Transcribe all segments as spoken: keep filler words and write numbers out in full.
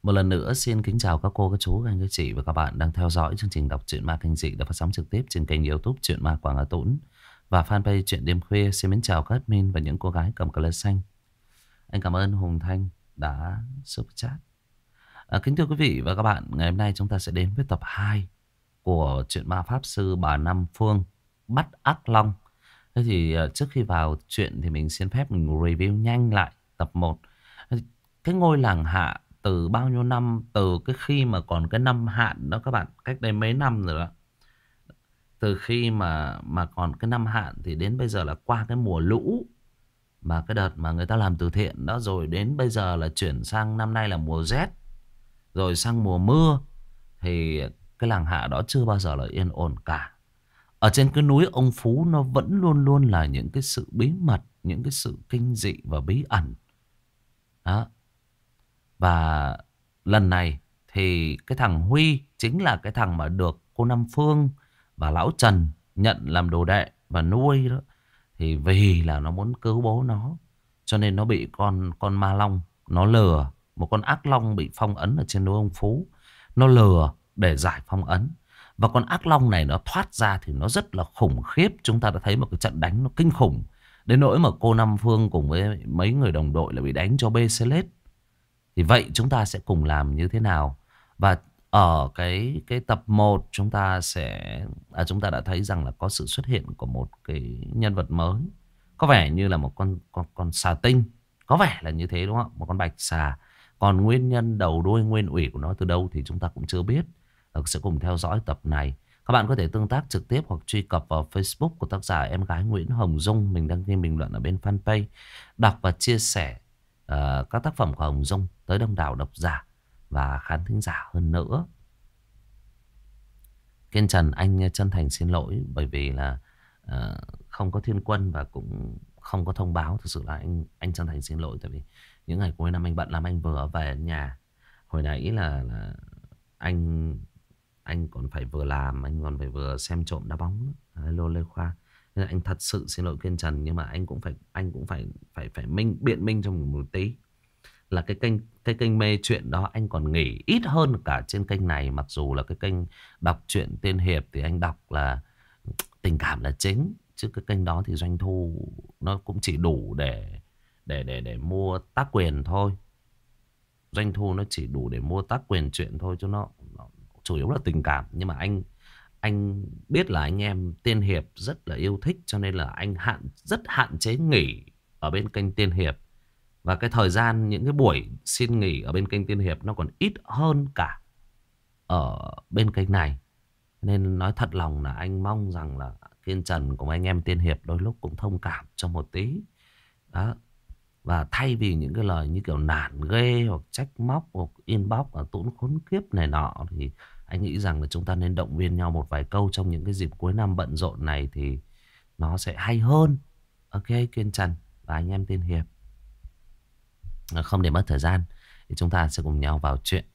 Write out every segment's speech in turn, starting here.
Một lần nữa xin kính chào các cô, các chú, các anh, các chị và các bạn đang theo dõi chương trình đọc truyện ma kinh dị được phát sóng trực tiếp trên kênh YouTube Truyện Ma Quảng Hà Tũng và fanpage Truyện Đêm Khuya. Xin mến chào các admin và những cô gái cầm cờ xanh. Anh cảm ơn Hùng Thanh đã super chat. À, kính thưa quý vị và các bạn, ngày hôm nay chúng ta sẽ đến với tập hai của truyện ma Pháp Sư Bà Năm Phương Bắt Ác Long. Thế thì uh, trước khi vào chuyện thì mình xin phép mình review nhanh lại tập một. Cái ngôi làng Hạ từ bao nhiêu năm, từ cái khi mà còn cái năm hạn đó các bạn, cách đây mấy năm rồi đó. Từ khi mà mà còn cái năm hạn thì đến bây giờ là qua cái mùa lũ, mà cái đợt mà người ta làm từ thiện đó, rồi đến bây giờ là chuyển sang năm nay là mùa rét, rồi sang mùa mưa, thì cái làng Hạ đó chưa bao giờ là yên ổn cả. Ở trên cái núi ông Phú nó vẫn luôn luôn là những cái sự bí mật, những cái sự kinh dị và bí ẩn đó. Và lần này thì cái thằng Huy chính là cái thằng mà được cô Năm Phương và lão Trần nhận làm đồ đệ và nuôi đó. Thì vì là nó muốn cứu bố nó, cho nên nó bị con con ma long nó lừa. Một con ác long bị phong ấn ở trên núi ông Phú, nó lừa để giải phong ấn. Và con ác long này nó thoát ra thì nó rất là khủng khiếp. Chúng ta đã thấy một cái trận đánh nó kinh khủng, đến nỗi mà cô Năm Phương cùng với mấy người đồng đội là bị đánh cho bê xê lết. Thì vậy chúng ta sẽ cùng làm như thế nào? Và ở cái cái tập một chúng ta sẽ à, chúng ta đã thấy rằng là có sự xuất hiện của một cái nhân vật mới. Có vẻ như là một con con con xà tinh, có vẻ là như thế đúng không? Một con bạch xà. Còn nguyên nhân đầu đuôi nguyên ủy của nó từ đâu thì chúng ta cũng chưa biết. Sẽ cùng theo dõi tập này. Các bạn có thể tương tác trực tiếp hoặc truy cập vào Facebook của tác giả em gái Nguyễn Hồng Dung. Mình đăng ký bình luận ở bên fanpage, đọc và chia sẻ uh, các tác phẩm của Hồng Dung tới đông đảo độc giả và khán thính giả hơn nữa. Kiên Trần, anh chân thành xin lỗi bởi vì là uh, không có Thiên Quân và cũng không có thông báo. Thực sự là anh anh chân thành xin lỗi, tại vì những ngày cuối năm anh bận lắm. Anh vừa về nhà hồi nãy là, là anh anh còn phải vừa làm, anh còn phải vừa xem trộm đá bóng. Hello Lê Khoa. Nên là anh thật sự xin lỗi Kiên Trần, nhưng mà anh cũng phải anh cũng phải phải phải minh biện minh trong một tí là cái kênh cái kênh mê chuyện đó anh còn nghỉ ít hơn cả trên kênh này. Mặc dù là cái kênh đọc truyện tiên hiệp thì anh đọc là tình cảm là chính, chứ cái kênh đó thì doanh thu nó cũng chỉ đủ để để để để mua tác quyền thôi. Doanh thu nó chỉ đủ để mua tác quyền chuyện thôi, chứ nó, nó chủ yếu là tình cảm. Nhưng mà anh anh biết là anh em tiên hiệp rất là yêu thích, cho nên là anh hạn rất hạn chế nghỉ ở bên kênh tiên hiệp. Và cái thời gian, những cái buổi xin nghỉ ở bên kênh tiên hiệp nó còn ít hơn cả ở bên kênh này. Nên nói thật lòng là anh mong rằng là Kiên Trần cùng anh em tiên hiệp đôi lúc cũng thông cảm cho một tí đó. Và thay vì những cái lời như kiểu nản ghê hoặc trách móc hoặc inbox và tốn khốn kiếp này nọ, thì anh nghĩ rằng là chúng ta nên động viên nhau một vài câu trong những cái dịp cuối năm bận rộn này thì nó sẽ hay hơn. Ok Kiên Trần và anh em tiên hiệp, không để mất thời gian thì chúng ta sẽ cùng nhau vào chuyện.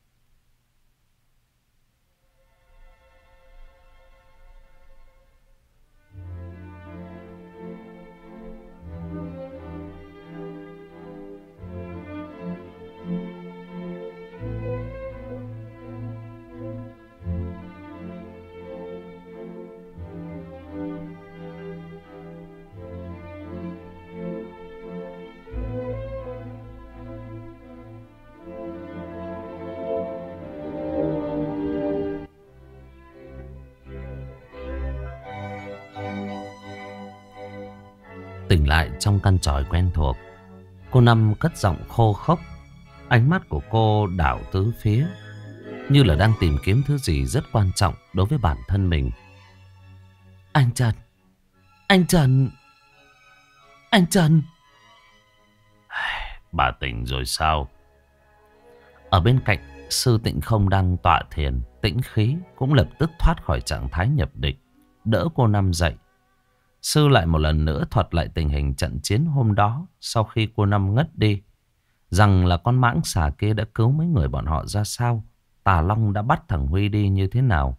Tỉnh lại trong căn chòi quen thuộc, cô Năm cất giọng khô khốc. Ánh mắt của cô đảo tứ phía, như là đang tìm kiếm thứ gì rất quan trọng đối với bản thân mình. Anh Trần, anh Trần, anh Trần. Bà tỉnh rồi sao? Ở bên cạnh, sư Tịnh Không đang tọa thiền tĩnh khí cũng lập tức thoát khỏi trạng thái nhập định, đỡ cô Năm dậy. Sư lại một lần nữa thuật lại tình hình trận chiến hôm đó sau khi cô Năm ngất đi. Rằng là con mãng xà kia đã cứu mấy người bọn họ ra sao, Tà Long đã bắt thằng Huy đi như thế nào.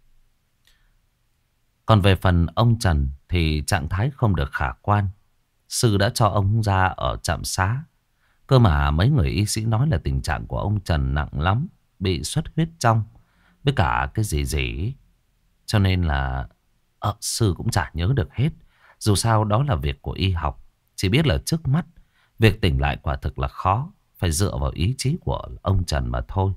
Còn về phần ông Trần thì trạng thái không được khả quan. Sư đã cho ông ra ở trạm xá. Cơ mà mấy người y sĩ nói là tình trạng của ông Trần nặng lắm, bị xuất huyết trong, với cả cái gì gì. Cho nên là ờ, sư cũng chả nhớ được hết. Dù sao đó là việc của y học. Chỉ biết là trước mắt việc tỉnh lại quả thực là khó, phải dựa vào ý chí của ông Trần mà thôi.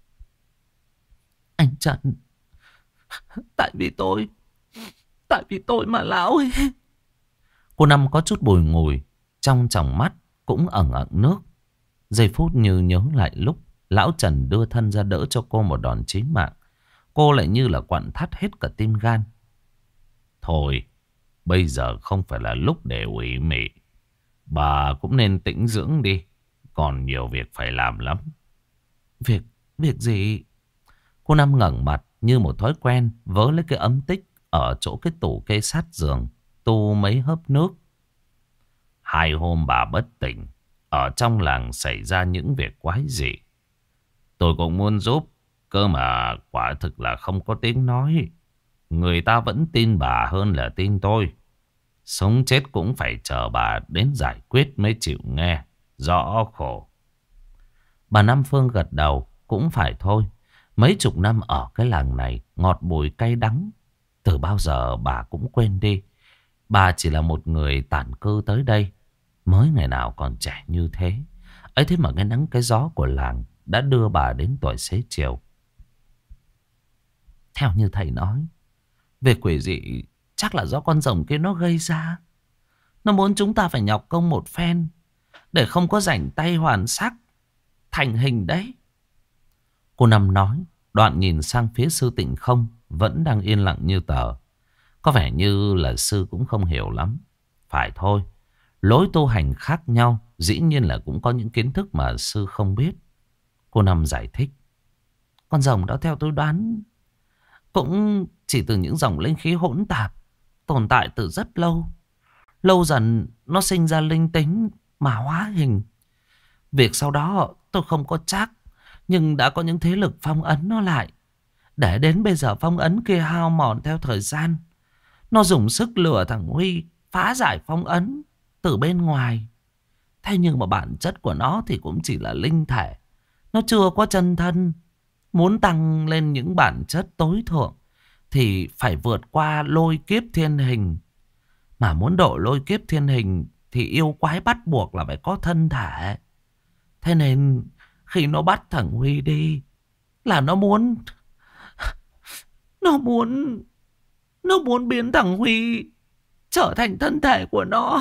Anh Trần, tại vì tôi, tại vì tôi mà lão ấy. Cô Năm có chút bùi ngùi, trong tròng mắt cũng ẩn ẩn nước. Giây phút như nhớ lại lúc lão Trần đưa thân ra đỡ cho cô một đòn chí mạng, cô lại như là quặn thắt hết cả tim gan. Thôi, bây giờ không phải là lúc để ủy mị. Bà cũng nên tĩnh dưỡng đi, còn nhiều việc phải làm lắm. Việc, việc gì? Cô Năm ngẩng mặt như một thói quen, vớ lấy cái ấm tích ở chỗ cái tủ kê sát giường, tu mấy hớp nước. Hai hôm bà bất tỉnh, ở trong làng xảy ra những việc quái dị. Tôi cũng muốn giúp, cơ mà quả thực là không có tiếng nói. Người ta vẫn tin bà hơn là tin tôi. Sống chết cũng phải chờ bà đến giải quyết mới chịu nghe. Rõ khổ. Bà Năm Phương gật đầu. Cũng phải thôi. Mấy chục năm ở cái làng này, ngọt bùi cay đắng, từ bao giờ bà cũng quên đi. Bà chỉ là một người tản cư tới đây, mới ngày nào còn trẻ như thế. Ấy thế mà cái nắng cái gió của làng đã đưa bà đến tuổi xế chiều. Theo như thầy nói, việc quỷ dị chắc là do con rồng kia nó gây ra. Nó muốn chúng ta phải nhọc công một phen, để không có rảnh tay hoàn xác thành hình đấy. Cô Năm nói, đoạn nhìn sang phía sư Tịnh Không, vẫn đang yên lặng như tờ. Có vẻ như là sư cũng không hiểu lắm. Phải thôi, lối tu hành khác nhau, dĩ nhiên là cũng có những kiến thức mà sư không biết. Cô Năm giải thích. Con rồng đó theo tôi đoán cũng chỉ từ những dòng linh khí hỗn tạp, tồn tại từ rất lâu. Lâu dần nó sinh ra linh tính mà hóa hình. Việc sau đó tôi không có chắc, nhưng đã có những thế lực phong ấn nó lại. Để đến bây giờ phong ấn kia hao mòn theo thời gian. Nó dùng sức lừa thằng Huy phá giải phong ấn từ bên ngoài. Thế nhưng mà bản chất của nó thì cũng chỉ là linh thể. Nó chưa có chân thân. Muốn tăng lên những bản chất tối thượng thì phải vượt qua lôi kiếp thiên hình. Mà muốn độ lôi kiếp thiên hình thì yêu quái bắt buộc là phải có thân thể. Thế nên khi nó bắt thằng Huy đi là nó muốn Nó muốn Nó muốn biến thằng Huy trở thành thân thể của nó.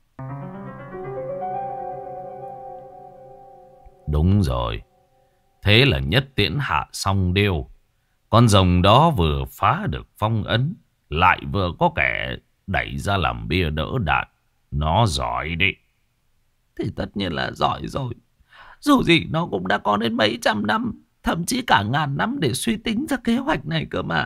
Đúng rồi. Thế là nhất tiễn hạ xong điêu. Con rồng đó vừa phá được phong ấn, lại vừa có kẻ đẩy ra làm bia đỡ đạn. Nó giỏi đi. Thì tất nhiên là giỏi rồi. Dù gì nó cũng đã có đến mấy trăm năm, thậm chí cả ngàn năm để suy tính ra kế hoạch này cơ mà.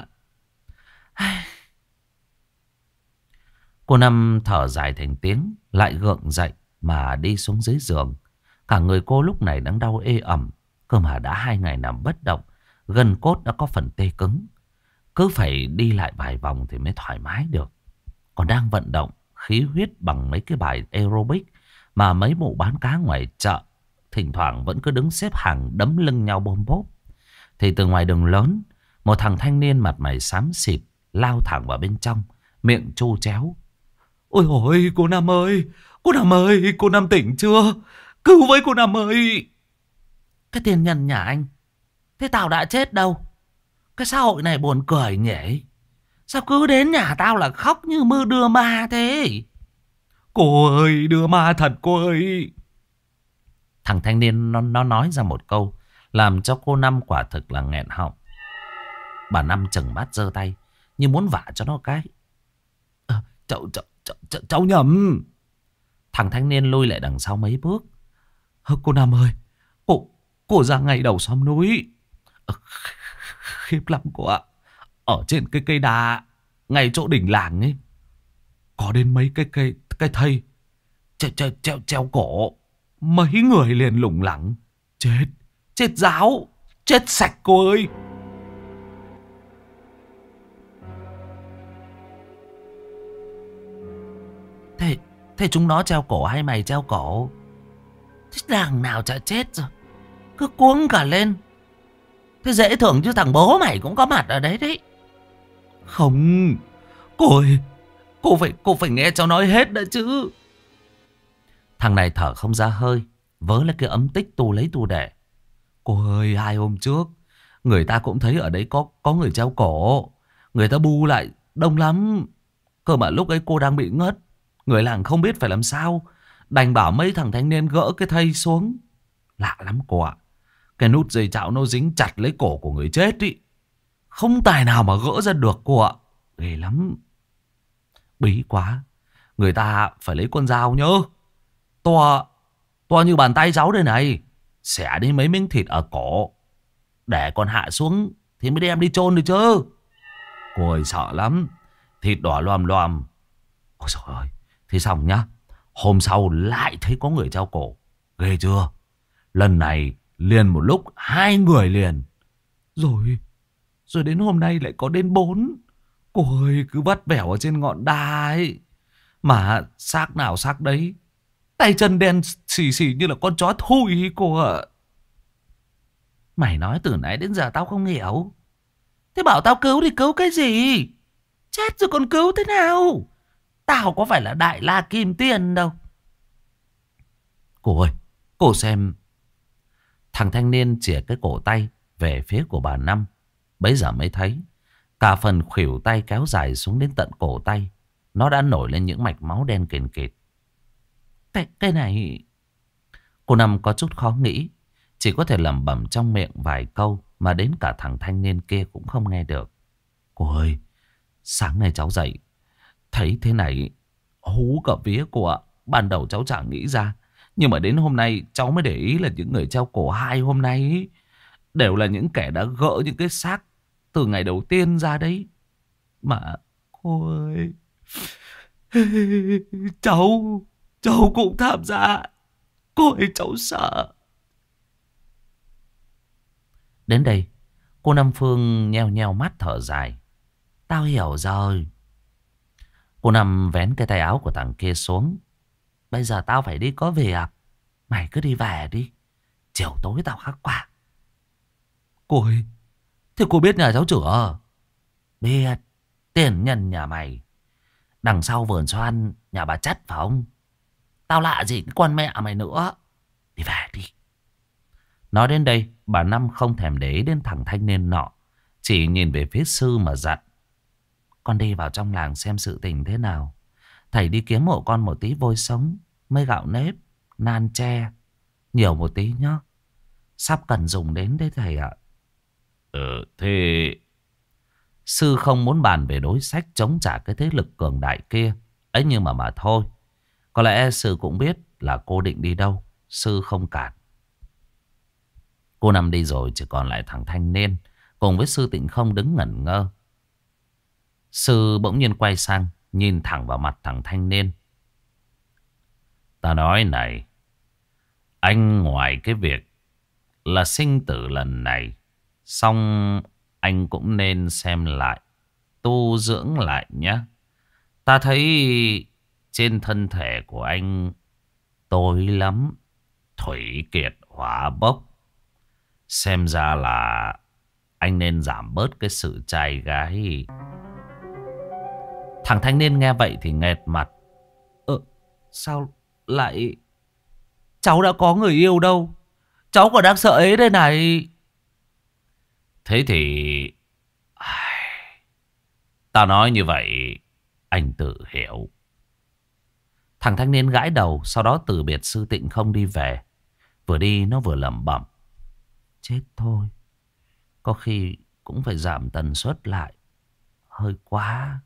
Cô Năm thở dài thành tiếng, lại gượng dậy mà đi xuống dưới giường. Cả người cô lúc này đang đau ê ẩm. Cơ mà đã hai ngày nằm bất động, gân cốt đã có phần tê cứng. Cứ phải đi lại vài vòng thì mới thoải mái được. Còn đang vận động khí huyết bằng mấy cái bài aerobic mà mấy mụ bán cá ngoài chợ thỉnh thoảng vẫn cứ đứng xếp hàng đấm lưng nhau bôm bốp. Thì từ ngoài đường lớn, một thằng thanh niên mặt mày xám xịt lao thẳng vào bên trong, miệng chu chéo. Ôi ôi, cô Năm ơi, cô Năm ơi, cô Năm tỉnh chưa? Cứu với cô Năm ơi. Cái tiền nhân nhà anh, thế tao đã chết đâu? Cái xã hội này buồn cười nhỉ? Sao cứ đến nhà tao là khóc như mưa đưa ma thế? Cô ơi, đưa ma thật cô ơi. Thằng thanh niên nó, nó nói ra một câu làm cho cô Năm quả thực là nghẹn họng. Bà Năm chừng mắt giơ tay như muốn vả cho nó cái. À, cháu, cháu, cháu, cháu, cháu nhầm. Thằng thanh niên lui lại đằng sau mấy bước. Cô Năm ơi, cô, cô ra ngay đầu xóm núi. À, khiếp lắm cô ạ. Ở trên cái cây đà ngay chỗ đỉnh làng ấy, có đến mấy cái cây cây thây treo, treo, treo, treo cổ. Mấy người liền lủng lẳng. Chết, chết giáo, chết sạch cô ơi. Thế, thế chúng nó treo cổ hay mày treo cổ? Thế đằng nào chả chết rồi, cứ cuống cả lên. Thế dễ tưởng chứ thằng bố mày cũng có mặt ở đấy đấy. Không, cô ơi, cô phải, cô phải nghe cháu nói hết đã chứ. Thằng này thở không ra hơi, vớ lấy cái ấm tích tu lấy tu để. Cô ơi, hai hôm trước người ta cũng thấy ở đấy có có người treo cổ. Người ta bu lại đông lắm. Cơ mà lúc ấy cô đang bị ngất. Người làng không biết phải làm sao, đành bảo mấy thằng thanh niên gỡ cái thây xuống. Lạ lắm cô ạ. Cái nút dây chảo nó dính chặt lấy cổ của người chết ý. Không tài nào mà gỡ ra được cô ạ. Ghê lắm. Bí quá. Người ta phải lấy con dao nhớ. To, to như bàn tay cháu đây này. Xẻ đi mấy miếng thịt ở cổ, để con hạ xuống thì mới đem đi chôn được chứ. Cô ơi sợ lắm. Thịt đỏ loàm loàm. Ôi trời ơi. Thế xong nhá, hôm sau lại thấy có người treo cổ. Ghê chưa. Lần này liền một lúc hai người liền. Rồi Rồi đến hôm nay lại có đến bốn. Cô ơi cứ vắt vẻo ở trên ngọn đá ấy. Mà xác nào xác đấy, tay chân đen xì xì như là con chó thui cô ạ. Mày nói từ nãy đến giờ tao không hiểu. Thế bảo tao cứu thì cứu cái gì? Chết rồi còn cứu thế nào? Tao có phải là Đại La Kim Tiên đâu. Cô ơi, cô xem. Thằng thanh niên chìa cái cổ tay về phía của bà Năm. Bấy giờ mới thấy cả phần khuỷu tay kéo dài xuống đến tận cổ tay, nó đã nổi lên những mạch máu đen kìn kịt. Cái, cái này... Cô Năm có chút khó nghĩ, chỉ có thể lẩm bẩm trong miệng vài câu mà đến cả thằng thanh niên kia cũng không nghe được. Cô ơi, sáng nay cháu dậy thấy thế này hú cả vía cô ạ. Ban đầu cháu chẳng nghĩ ra, nhưng mà đến hôm nay cháu mới để ý là những người treo cổ hai hôm nay ý, đều là những kẻ đã gỡ những cái xác từ ngày đầu tiên ra đấy. Mà cô ơi, cháu cháu cũng tham gia. Cô ơi cháu sợ. Đến đây cô Năm Phương nheo nheo mắt thở dài. Tao hiểu rồi. Cô Năm vén cái tay áo của thằng kia xuống. Bây giờ tao phải đi có việc, mày cứ đi về đi, chiều tối tao khắc quả. Cô ơi, thế cô biết nhà cháu chữa? Biết. Tiền nhân nhà mày đằng sau vườn xoan nhà bà Chất phải không? Tao lạ gì cái con mẹ mày nữa. Đi về đi. Nói đến đây bà Năm không thèm để ý đến thằng thanh niên nọ, chỉ nhìn về phía sư mà dặn. Con đi vào trong làng xem sự tình thế nào. Thầy đi kiếm hộ con một tí vôi sống, mấy gạo nếp, nan tre, nhiều một tí nhá. Sắp cần dùng đến đấy thầy ạ. Ừ thế... Sư không muốn bàn về đối sách chống trả cái thế lực cường đại kia. Ấy nhưng mà mà thôi. Có lẽ sư cũng biết là cô định đi đâu. Sư không cản. Cô Năm đi rồi chỉ còn lại thằng thanh niên cùng với sư Tịnh Không đứng ngẩn ngơ. Sư bỗng nhiên quay sang, nhìn thẳng vào mặt thằng thanh niên. Ta nói này, anh ngoài cái việc là sinh tử lần này, xong anh cũng nên xem lại, tu dưỡng lại nhé. Ta thấy trên thân thể của anh tối lắm, thủy kiệt hỏa bốc. Xem ra là anh nên giảm bớt cái sự trai gái. Thằng thanh niên nghe vậy thì nghẹt mặt. Ờ, sao lại... Cháu đã có người yêu đâu. Cháu còn đang sợ ấy đây này. Thế thì... Ta nói như vậy, anh tự hiểu. Thằng thanh niên gãi đầu, sau đó từ biệt sư Tịnh Không đi về. Vừa đi nó vừa lẩm bẩm. Chết thôi. Có khi cũng phải giảm tần suất lại. Hơi quá.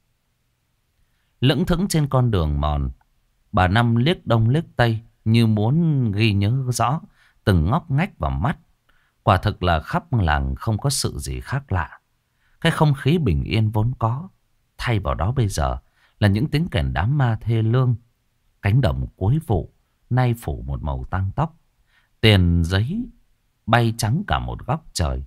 Lững thững trên con đường mòn, bà Năm liếc đông liếc tây như muốn ghi nhớ rõ từng ngóc ngách vào mắt. Quả thực là khắp làng không có sự gì khác lạ. Cái không khí bình yên vốn có, thay vào đó bây giờ là những tiếng kèn đám ma thê lương. Cánh đồng cuối vụ nay phủ một màu tang tóc. Tiền giấy bay trắng cả một góc trời.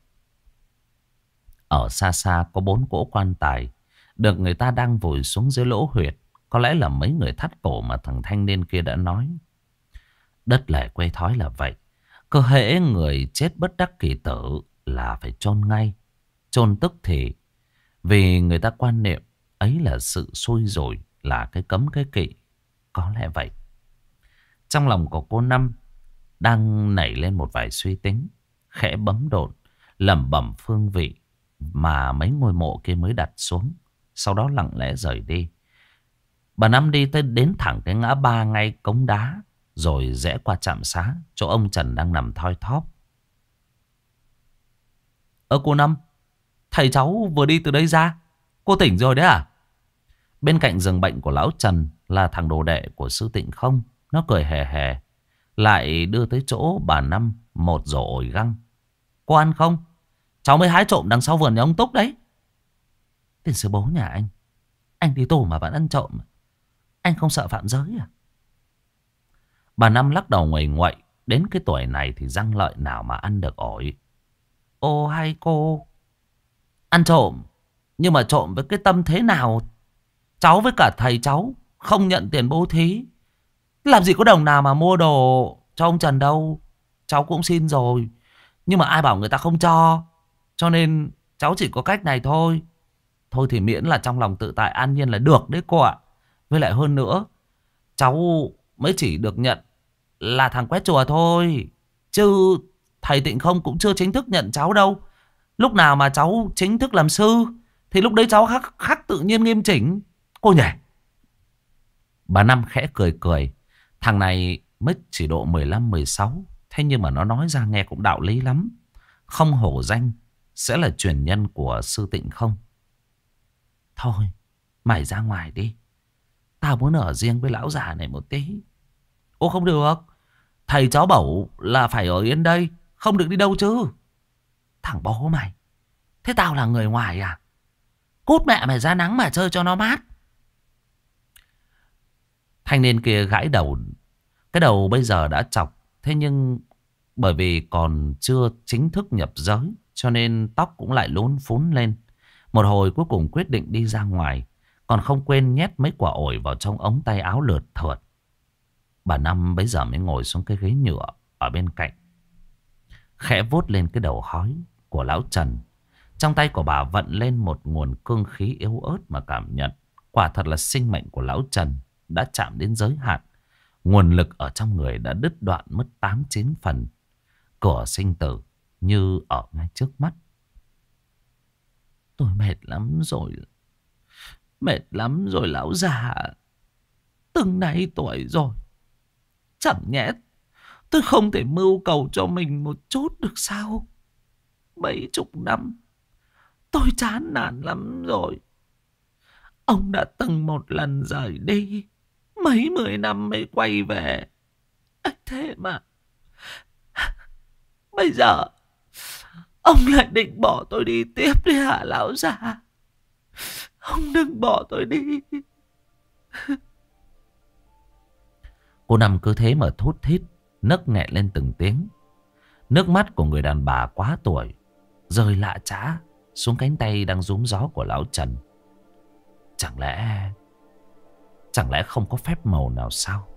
Ở xa xa có bốn cỗ quan tài được người ta đang vùi xuống dưới lỗ huyệt. Có lẽ là mấy người thắt cổ mà thằng thanh niên kia đã nói. Đất lẻ quê thói là vậy. Cơ hễ người chết bất đắc kỳ tử là phải chôn ngay. Chôn tức thì vì người ta quan niệm ấy là sự xui rủi, là cái cấm cái kỵ. Có lẽ vậy. Trong lòng của cô Năm đang nảy lên một vài suy tính. Khẽ bấm độn, lẩm bẩm phương vị mà mấy ngôi mộ kia mới đặt xuống. Sau đó lặng lẽ rời đi. Bà Năm đi tới đến thẳng cái ngã ba ngay cống đá, rồi rẽ qua trạm xá, chỗ ông Trần đang nằm thoi thóp. Ơ cô Năm, thầy cháu vừa đi từ đây ra. Cô tỉnh rồi đấy à? Bên cạnh giường bệnh của lão Trần là thằng đồ đệ của sư Tịnh Không. Nó cười hề hề, lại đưa tới chỗ bà Năm một rổ ổi găng. Cô ăn không? Cháu mới hái trộm đằng sau vườn nhà ông Túc đấy. Tiền sư bố nhà anh, anh đi tù mà vẫn ăn trộm. Anh không sợ phạm giới à? Bà Năm lắc đầu nguầy nguậy. Đến cái tuổi này thì răng lợi nào mà ăn được ổi. Ô hay cô, ăn trộm, nhưng mà trộm với cái tâm thế nào? Cháu với cả thầy cháu không nhận tiền bố thí, làm gì có đồng nào mà mua đồ cho ông Trần đâu. Cháu cũng xin rồi, nhưng mà ai bảo người ta không cho. Cho nên cháu chỉ có cách này thôi. Thôi thì miễn là trong lòng tự tại an nhiên là được đấy cô ạ. Với lại hơn nữa, cháu mới chỉ được nhận là thằng quét chùa thôi, chứ thầy Tịnh Không cũng chưa chính thức nhận cháu đâu. Lúc nào mà cháu chính thức làm sư thì lúc đấy cháu khắc, khắc tự nhiên nghiêm chỉnh. Cô nhỉ? Bà Năm khẽ cười cười. Thằng này mới chỉ độ mười lăm mười sáu, thế nhưng mà nó nói ra nghe cũng đạo lý lắm. Không hổ danh sẽ là truyền nhân của sư Tịnh Không. Thôi mày ra ngoài đi, tao muốn ở riêng với lão già này một tí. Ô không được, thầy cháu bảo là phải ở yên đây, không được đi đâu chứ. Thằng bố mày, thế tao là người ngoài à? Cút mẹ mày ra nắng mà chơi cho nó mát. Thanh niên kia gãi đầu. Cái đầu bây giờ đã chọc. Thế nhưng bởi vì còn chưa chính thức nhập giới, cho nên tóc cũng lại lún phún lên. Một hồi cuối cùng quyết định đi ra ngoài, còn không quên nhét mấy quả ổi vào trong ống tay áo lượt thượt. Bà Năm bấy giờ mới ngồi xuống cái ghế nhựa ở bên cạnh, khẽ vuốt lên cái đầu hói của lão Trần. Trong tay của bà vận lên một nguồn cương khí yếu ớt mà cảm nhận. Quả thật là sinh mệnh của lão Trần đã chạm đến giới hạn. Nguồn lực ở trong người đã đứt đoạn mất tám chín phần. Cửa sinh tử như ở ngay trước mắt. Tôi mệt lắm rồi. Mệt lắm rồi lão già. Từng này tuổi rồi, chẳng nhẽ tôi không thể mưu cầu cho mình một chút được sao? Mấy chục năm tôi chán nản lắm rồi. Ông đã từng một lần rời đi, mấy mười năm mới quay về. Thế mà bây giờ ông lại định bỏ tôi đi tiếp đi hả lão già? Ông đừng bỏ tôi đi. Cô Năm cứ thế mà thút thít, nấc nghẹn lên từng tiếng. Nước mắt của người đàn bà quá tuổi rơi lạ chã xuống cánh tay đang rúm gió của lão Trần. Chẳng lẽ Chẳng lẽ không có phép màu nào sao?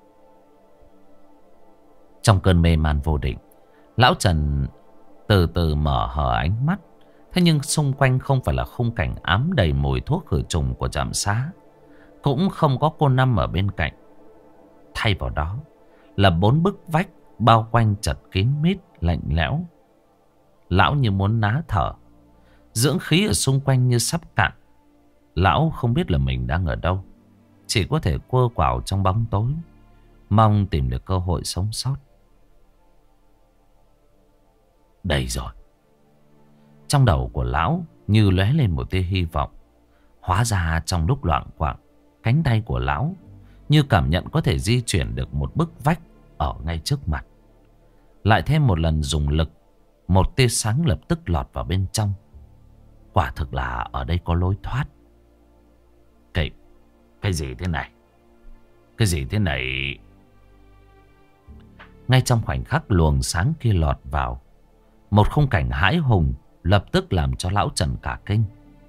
Trong cơn mê man vô định, lão Trần từ từ mở hờ ánh mắt. Thế nhưng xung quanh không phải là khung cảnh ám đầy mùi thuốc khử trùng của trạm xá, cũng không có cô Năm ở bên cạnh. Thay vào đó là bốn bức vách bao quanh chật kín mít, lạnh lẽo. Lão như muốn ná thở. Dưỡng khí ở xung quanh như sắp cạn. Lão không biết là mình đang ở đâu, chỉ có thể quơ quảo trong bóng tối, mong tìm được cơ hội sống sót. Đây rồi. Trong đầu của lão như lóe lên một tia hy vọng. Hóa ra trong lúc loạng quạng, cánh tay của lão như cảm nhận có thể di chuyển được một bức vách ở ngay trước mặt. Lại thêm một lần dùng lực, một tia sáng lập tức lọt vào bên trong. Quả thực là ở đây có lối thoát. Cái, cái gì thế này? Cái gì thế này? Ngay trong khoảnh khắc luồng sáng kia lọt vào, một khung cảnh hãi hùng lập tức làm cho lão Trần cả kinh.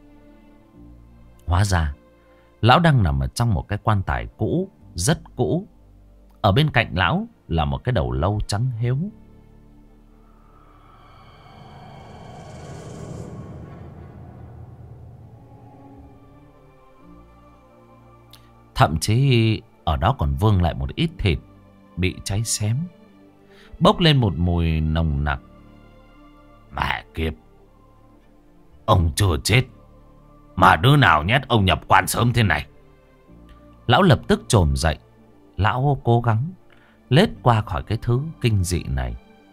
Hóa ra lão đang nằm ở trong một cái quan tài cũ, rất cũ. Ở bên cạnh lão là một cái đầu lâu trắng hiếu. Thậm chí ở đó còn vương lại một ít thịt bị cháy xém, bốc lên một mùi nồng nặc. Mẹ kiếp, ông chưa chết mà đứa nào nhét ông nhập quan sớm thế này. Lão lập tức chồm dậy. Lão cố gắng lết qua khỏi cái thứ kinh dị này.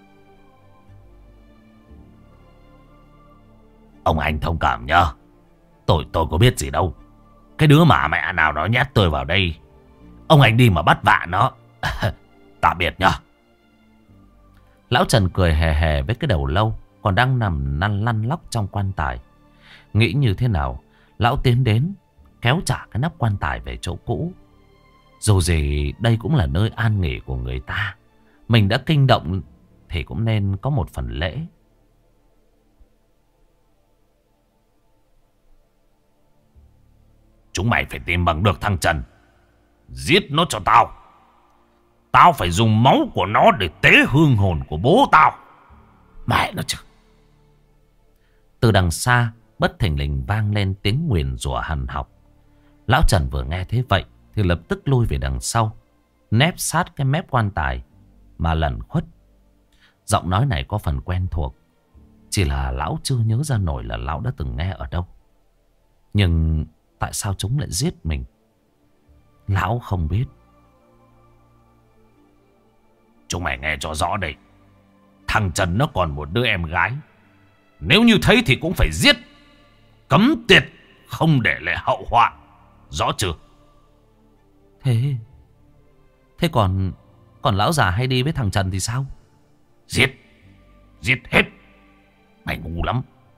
Ông anh thông cảm nhá. Tôi tôi có biết gì đâu. Cái đứa mà mẹ nào nó nhét tôi vào đây, ông anh đi mà bắt vạ nó. Tạm biệt nhá. Lão Trần cười hề hề với cái đầu lâu còn đang nằm lăn lăn lóc trong quan tài. Nghĩ như thế nào, lão tiến đến kéo trả cái nắp quan tài về chỗ cũ. Dù gì đây cũng là nơi an nghỉ của người ta, mình đã kinh động thì cũng nên có một phần lễ. Chúng mày phải tìm bằng được thằng Trần, giết nó cho tao. Tao phải dùng máu của nó để tế hương hồn của bố tao. Mẹ nó chứ. Từ đằng xa bất thình lình vang lên tiếng nguyền rủa hằn học. Lão Trần vừa nghe thế vậy thì lập tức lui về đằng sau, nép sát cái mép quan tài mà lẩn khuất. Giọng nói này có phần quen thuộc, chỉ là lão chưa nhớ ra nổi là lão đã từng nghe ở đâu. Nhưng tại sao chúng lại giết mình, lão không biết. Chúng mày nghe cho rõ đây. Thằng Trần nó còn một đứa em gái. Nếu như thấy thì cũng phải giết. Cấm tiệt, không để lại hậu họa. Rõ chưa? Thế Thế còn Còn lão già hay đi với thằng Trần thì sao? Giết. Giết hết. Mày ngu lắm.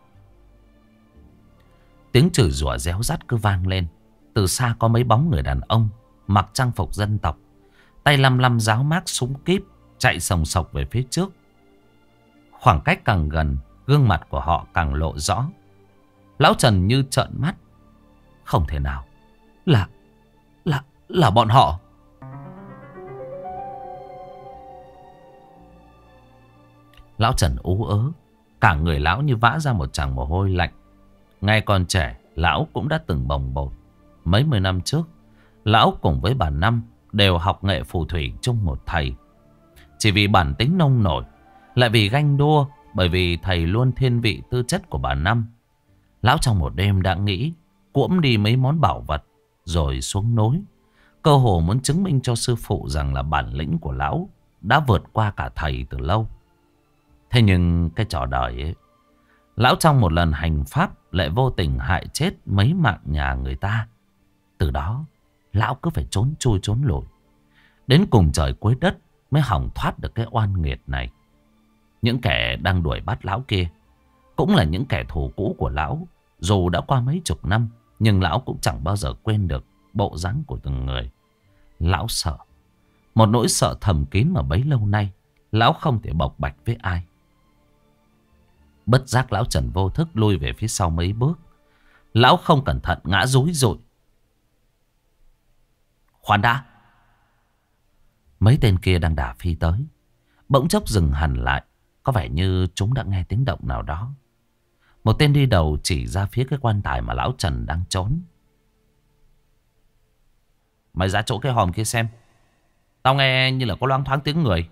Tiếng chửi rủa réo rắt cứ vang lên. Từ xa có mấy bóng người đàn ông mặc trang phục dân tộc, tay lăm lăm giáo mác súng kíp, chạy sòng sộc về phía trước. Khoảng cách càng gần, gương mặt của họ càng lộ rõ. Lão Trần như trợn mắt. Không thể nào. Là Là Là bọn họ. Lão Trần ú ớ, cả người lão như vã ra một tràng mồ hôi lạnh. Ngày còn trẻ, lão cũng đã từng bồng bột. Mấy mươi năm trước, lão cùng với bà Năm đều học nghệ phù thủy chung một thầy. Chỉ vì bản tính nông nổi, lại vì ganh đua, bởi vì thầy luôn thiên vị tư chất của bà Năm, lão trong một đêm đã nghĩ cuỗm đi mấy món bảo vật rồi xuống núi, cơ hồ muốn chứng minh cho sư phụ rằng là bản lĩnh của lão đã vượt qua cả thầy từ lâu. Thế nhưng cái trò đời ấy, lão trong một lần hành pháp lại vô tình hại chết mấy mạng nhà người ta. Từ đó lão cứ phải trốn chui trốn lủi, đến cùng trời cuối đất mới hòng thoát được cái oan nghiệt này. Những kẻ đang đuổi bắt lão kia cũng là những kẻ thù cũ của lão. Dù đã qua mấy chục năm, nhưng lão cũng chẳng bao giờ quên được bộ dáng của từng người. Lão sợ, một nỗi sợ thầm kín mà bấy lâu nay lão không thể bộc bạch với ai. Bất giác lão Trần vô thức lui về phía sau mấy bước. Lão không cẩn thận ngã rúi rụi. Khoan đã. Mấy tên kia đang đả phi tới, bỗng chốc dừng hẳn lại. Có vẻ như chúng đã nghe tiếng động nào đó. Một tên đi đầu chỉ ra phía cái quan tài mà lão Trần đang trốn. Mày ra chỗ cái hòm kia xem. Tao nghe như là có loáng thoáng tiếng người.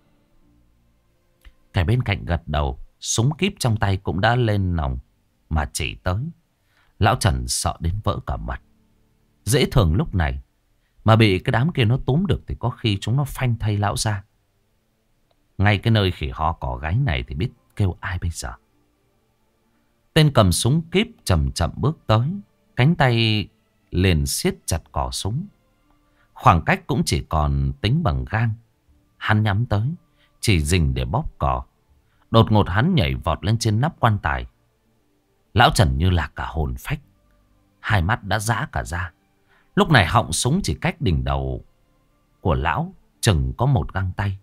Kẻ bên cạnh gật đầu, súng kíp trong tay cũng đã lên nòng mà chỉ tới. Lão Trần sợ đến vỡ cả mặt. Dễ thường lúc này mà bị cái đám kia nó túm được thì có khi chúng nó phanh thay lão ra. Ngay cái nơi khỉ ho cỏ gáy này thì biết kêu ai bây giờ. Tên cầm súng kíp chậm chậm bước tới, cánh tay liền siết chặt cò súng. Khoảng cách cũng chỉ còn tính bằng gang. Hắn nhắm tới, chỉ dình để bóp cò. Đột ngột hắn nhảy vọt lên trên nắp quan tài. Lão Trần như lạc cả hồn phách, hai mắt đã giã cả ra. Lúc này họng súng chỉ cách đỉnh đầu của lão chừng có một găng tay.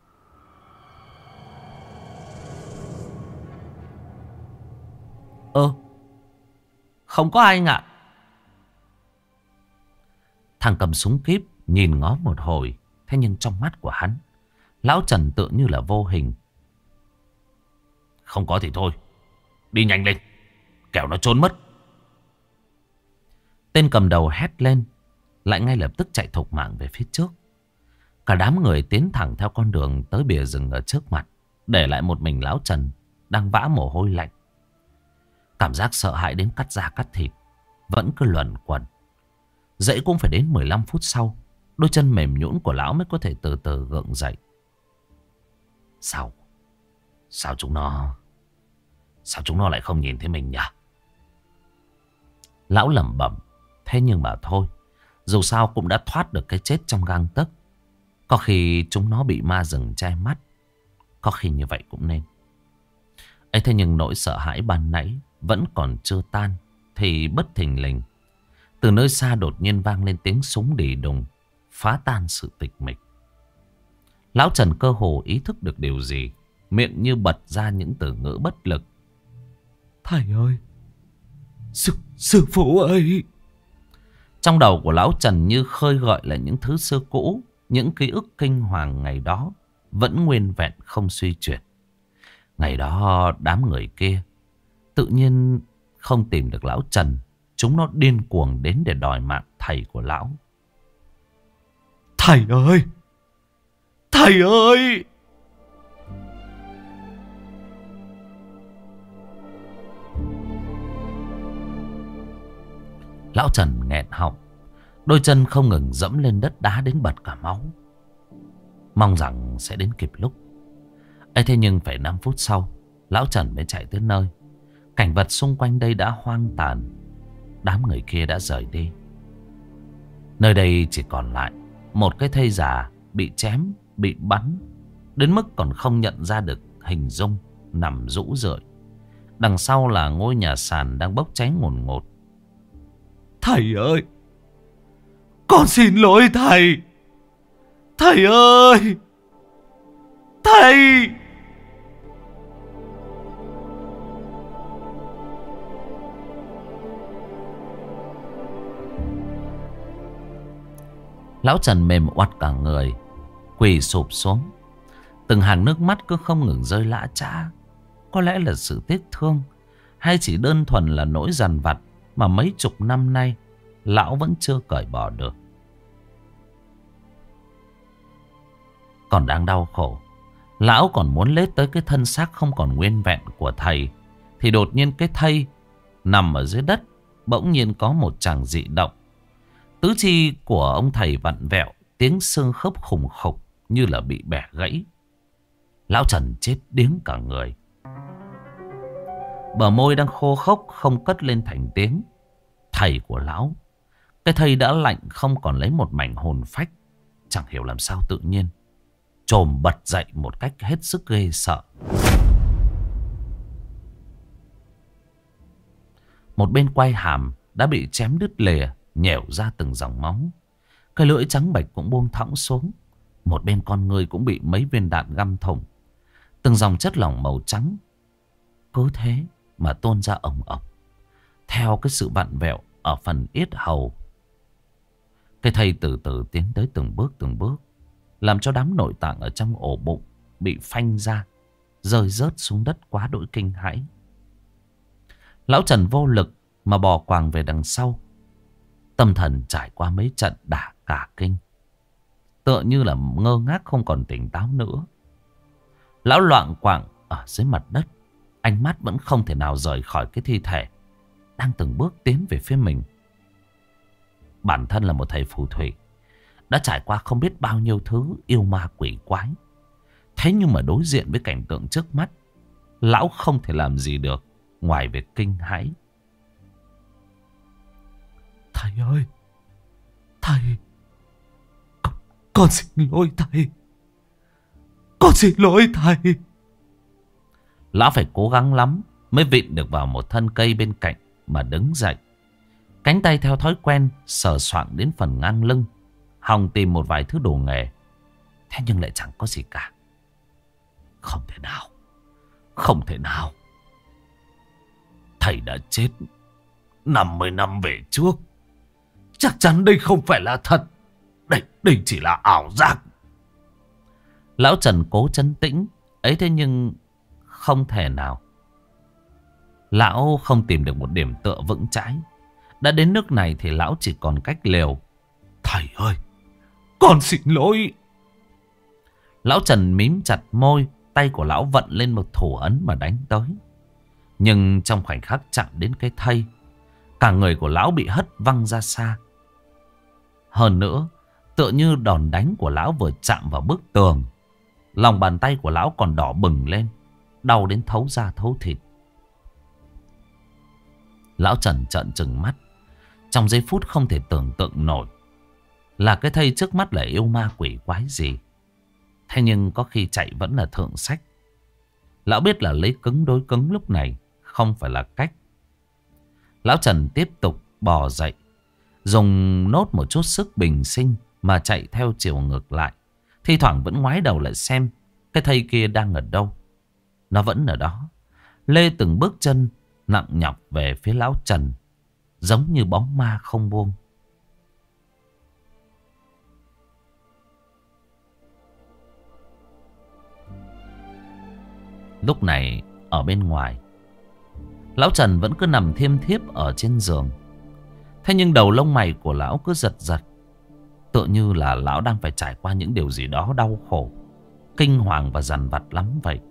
Ơ, không có ai ạ. Thằng cầm súng kíp nhìn ngó một hồi, thế nhưng trong mắt của hắn Lão Trần tựa như là vô hình. Không có thì thôi, đi nhanh lên, kẻo nó trốn mất. Tên cầm đầu hét lên, lại ngay lập tức chạy thục mạng về phía trước. Cả đám người tiến thẳng theo con đường tới bìa rừng ở trước mặt, để lại một mình lão Trần đang vã mồ hôi lạnh. Cảm giác sợ hãi đến cắt da cắt thịt vẫn cứ luẩn quẩn. Dẫy cũng phải đến mười lăm phút sau, đôi chân mềm nhũn của lão mới có thể từ từ gượng dậy. Sao? Sao chúng nó... Sao chúng nó lại không nhìn thấy mình nhỉ? Lão lẩm bẩm. Thế nhưng mà thôi, dù sao cũng đã thoát được cái chết trong gang tấc. Có khi chúng nó bị ma rừng che mắt, có khi như vậy cũng nên. ấy thế nhưng nỗi sợ hãi ban nãy vẫn còn chưa tan, thì bất thình lình từ nơi xa đột nhiên vang lên tiếng súng đì đùng, phá tan sự tịch mịch. Lão Trần cơ hồ ý thức được điều gì, miệng như bật ra những từ ngữ bất lực. Thầy ơi! Sư, sư phụ ơi! Trong đầu của lão Trần như khơi gợi lại những thứ xưa cũ, những ký ức kinh hoàng ngày đó vẫn nguyên vẹn không suy chuyển. Ngày đó đám người kia tự nhiên không tìm được lão Trần, chúng nó điên cuồng đến để đòi mạng thầy của lão. Thầy ơi! Thầy ơi! Lão Trần nghẹn họng, đôi chân không ngừng dẫm lên đất đá đến bật cả máu. Mong rằng sẽ đến kịp lúc. ấy thế nhưng phải năm phút sau, lão Trần mới chạy tới nơi. Cảnh vật xung quanh đây đã hoang tàn, đám người kia đã rời đi. Nơi đây chỉ còn lại một cái thây già bị chém, bị bắn, đến mức còn không nhận ra được hình dung, nằm rũ rượi. Đằng sau là ngôi nhà sàn đang bốc cháy ngùn ngụt. Thầy ơi! Con xin lỗi thầy! Thầy ơi! Thầy! Lão Trần mềm oặt cả người, quỳ sụp xuống. Từng hàng nước mắt cứ không ngừng rơi lã chã. Có lẽ là sự tiếc thương, hay chỉ đơn thuần là nỗi dằn vặt mà mấy chục năm nay lão vẫn chưa cởi bỏ được. Còn đang đau khổ, lão còn muốn lết tới cái thân xác không còn nguyên vẹn của thầy, thì đột nhiên cái thây nằm ở dưới đất bỗng nhiên có một tràng dị động. Tứ chi của ông thầy vặn vẹo, tiếng xương khớp khủng khục như là bị bẻ gãy. Lão Trần chết điếng cả người. Bờ môi đang khô khốc không cất lên thành tiếng. Thầy của lão, cái thây đã lạnh không còn lấy một mảnh hồn phách. Chẳng hiểu làm sao tự nhiên trồm bật dậy một cách hết sức ghê sợ. Một bên quai hàm đã bị chém đứt lìa, nhẻo ra từng dòng máu. Cái lưỡi trắng bệch cũng buông thõng xuống. Một bên con người cũng bị mấy viên đạn găm thủng. Từng dòng chất lỏng màu trắng cứ thế mà tuôn ra ồng ồng, theo cái sự vặn vẹo ở phần yết hầu. Cái thây từ từ tiến tới từng bước từng bước, làm cho đám nội tạng ở trong ổ bụng bị phanh ra, rơi rớt xuống đất quá đỗi kinh hãi. Lão Trần vô lực mà bò quàng về đằng sau. Tâm thần trải qua mấy trận đả cả kinh, tựa như là ngơ ngác không còn tỉnh táo nữa. Lão loạng quạng ở dưới mặt đất, ánh mắt vẫn không thể nào rời khỏi cái thi thể đang từng bước tiến về phía mình. Bản thân là một thầy phù thủy, đã trải qua không biết bao nhiêu thứ yêu ma quỷ quái. Thế nhưng mà đối diện với cảnh tượng trước mắt, lão không thể làm gì được ngoài việc kinh hãi. Thầy ơi! Thầy! Con, con xin lỗi thầy! Con xin lỗi thầy! Lão phải cố gắng lắm mới vịn được vào một thân cây bên cạnh mà đứng dậy. Cánh tay theo thói quen sờ soạng đến phần ngang lưng, hòng tìm một vài thứ đồ nghề. Thế nhưng lại chẳng có gì cả. Không thể nào! Không thể nào! Thầy đã chết năm mươi năm về trước. Chắc chắn đây không phải là thật. Đây, đây chỉ là ảo giác. Lão Trần cố trấn tĩnh. Ấy thế nhưng không thể nào. Lão không tìm được một điểm tựa vững chãi. Đã đến nước này thì lão chỉ còn cách liều. Thầy ơi, con xin lỗi. Lão Trần mím chặt môi. Tay của lão vận lên một thủ ấn mà đánh tới. Nhưng trong khoảnh khắc chạm đến cái thây, cả người của lão bị hất văng ra xa. Hơn nữa, tựa như đòn đánh của lão vừa chạm vào bức tường, lòng bàn tay của lão còn đỏ bừng lên, đau đến thấu da thấu thịt. Lão Trần trợn trừng mắt. Trong giây phút không thể tưởng tượng nổi là cái thây trước mắt là yêu ma quỷ quái gì. Thế nhưng có khi chạy vẫn là thượng sách. Lão biết là lấy cứng đối cứng lúc này không phải là cách. Lão Trần tiếp tục bò dậy, dùng nốt một chút sức bình sinh mà chạy theo chiều ngược lại. Thi thoảng vẫn ngoái đầu lại xem cái thây kia đang ở đâu. Nó vẫn ở đó, lê từng bước chân nặng nhọc về phía lão Trần, giống như bóng ma không buông. Lúc này ở bên ngoài, lão Trần vẫn cứ nằm thiêm thiếp ở trên giường. Thế nhưng đầu lông mày của lão cứ giật giật, tựa như là lão đang phải trải qua những điều gì đó đau khổ, kinh hoàng và dằn vặt lắm vậy.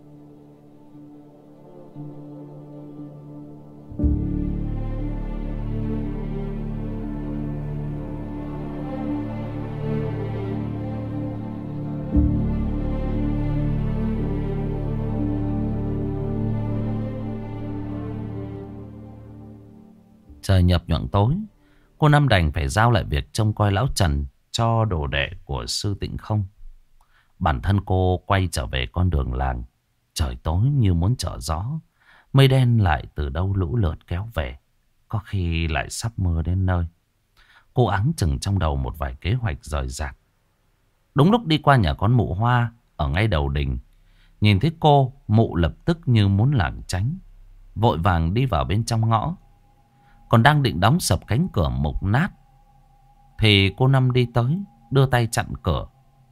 Trời nhập nhoạng tối, cô Năm đành phải giao lại việc trông coi lão Trần cho đồ đệ của sư Tịnh Không. Bản thân cô quay trở về con đường làng. Trời tối như muốn trở gió, mây đen lại từ đâu lũ lượt kéo về, có khi lại sắp mưa đến nơi. Cô áng chừng trong đầu một vài kế hoạch rời rạc. Đúng lúc đi qua nhà con Mụ Hoa ở ngay đầu đình, nhìn thấy cô, Mụ lập tức như muốn lảng tránh, vội vàng đi vào bên trong ngõ. Còn đang định đóng sập cánh cửa mục nát thì cô Năm đi tới, đưa tay chặn cửa.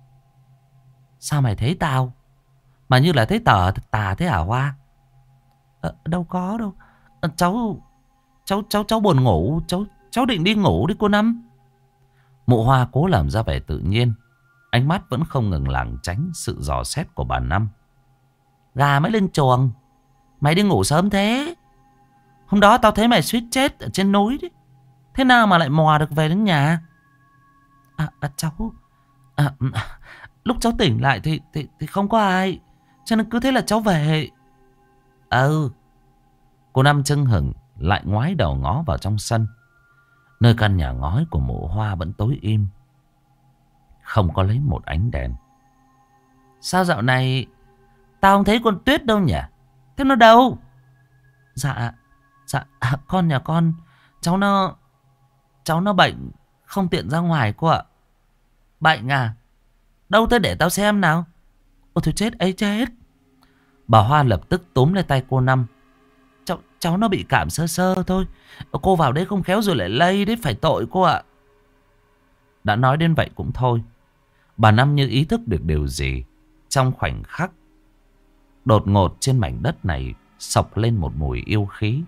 Sao mày thấy tao mà như là thấy tờ tà thế hả Hoa? À, đâu có đâu. À, cháu cháu cháu cháu buồn ngủ, cháu cháu định đi ngủ đi cô Năm. Mụ Hoa cố làm ra vẻ tự nhiên, ánh mắt vẫn không ngừng lảng tránh sự dò xét của bà Năm. Gà mới lên chuồng, mày đi ngủ sớm thế? Hôm đó tao thấy mày suýt chết ở trên núi đấy, thế nào mà lại mò được về đến nhà? À, à cháu à, lúc cháu tỉnh lại thì, thì thì không có ai, cho nên cứ thế là cháu về. Ừ. Cô Năm chưng hửng lại ngoái đầu ngó vào trong sân. Nơi căn nhà ngói của Mụ Hoa vẫn tối im, không có lấy một ánh đèn. Sao dạo này tao không thấy con Tuyết đâu nhỉ? Thế nó đâu? Dạ Dạ à, con nhà con Cháu nó Cháu nó bệnh, không tiện ra ngoài cô ạ. Bệnh à? Đâu tới để tao xem nào. Ôi thôi chết ấy chết. Bà Hoa lập tức túm lên tay cô Năm. Cháu, cháu nó bị cảm sơ sơ thôi, cô vào đấy không khéo rồi lại lây đấy, phải tội cô ạ. Đã nói đến vậy cũng thôi, bà Năm như ý thức được điều gì. Trong khoảnh khắc, đột ngột trên mảnh đất này xộc lên một mùi yêu khí.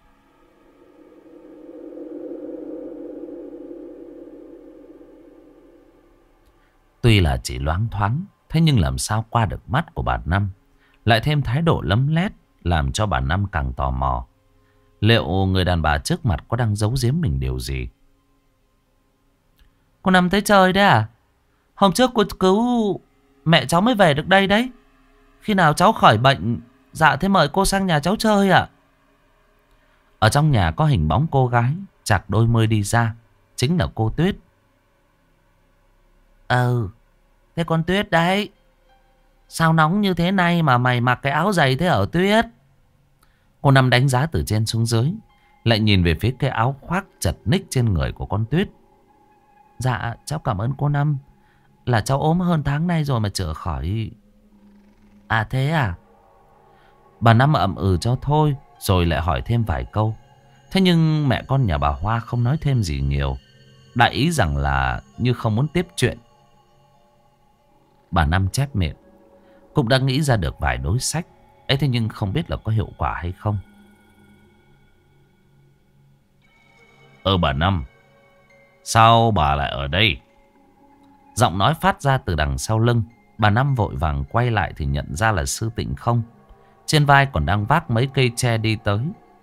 Tuy là chỉ loáng thoáng, thế nhưng làm sao qua được mắt của bà Năm. Lại thêm thái độ lấm lét, làm cho bà Năm càng tò mò. Liệu người đàn bà trước mặt có đang giấu giếm mình điều gì? Cô Năm tới chơi đấy à? Hôm trước cô cứu mẹ cháu mới về được đây đấy. Khi nào cháu khỏi bệnh, dạ thế mời cô sang nhà cháu chơi ạ. Ở trong nhà có hình bóng cô gái chạc đôi mươi đi ra, chính là cô Tuyết. Ừ, thế con Tuyết đấy. Sao nóng như thế này mà mày mặc cái áo dày thế hả Tuyết? Cô Năm đánh giá từ trên xuống dưới, lại nhìn về phía cái áo khoác chật ních trên người của con Tuyết. Dạ cháu cảm ơn cô Năm, là cháu ốm hơn tháng nay rồi mà chữa khỏi. À thế à? Bà Năm ậm ừ cho thôi, rồi lại hỏi thêm vài câu. Thế nhưng mẹ con nhà bà Hoa không nói thêm gì nhiều, đại ý rằng là như không muốn tiếp chuyện. Bà Năm chép miệng. Cũng đã nghĩ ra được vài đối sách ấy, thế nhưng không biết là có hiệu quả hay không. Ơ bà Năm, sao bà lại ở đây? Giọng nói phát ra từ đằng sau lưng. Bà Năm vội vàng quay lại thì nhận ra là Sư Tịnh Không. Trên vai còn đang vác mấy cây tre đi tới.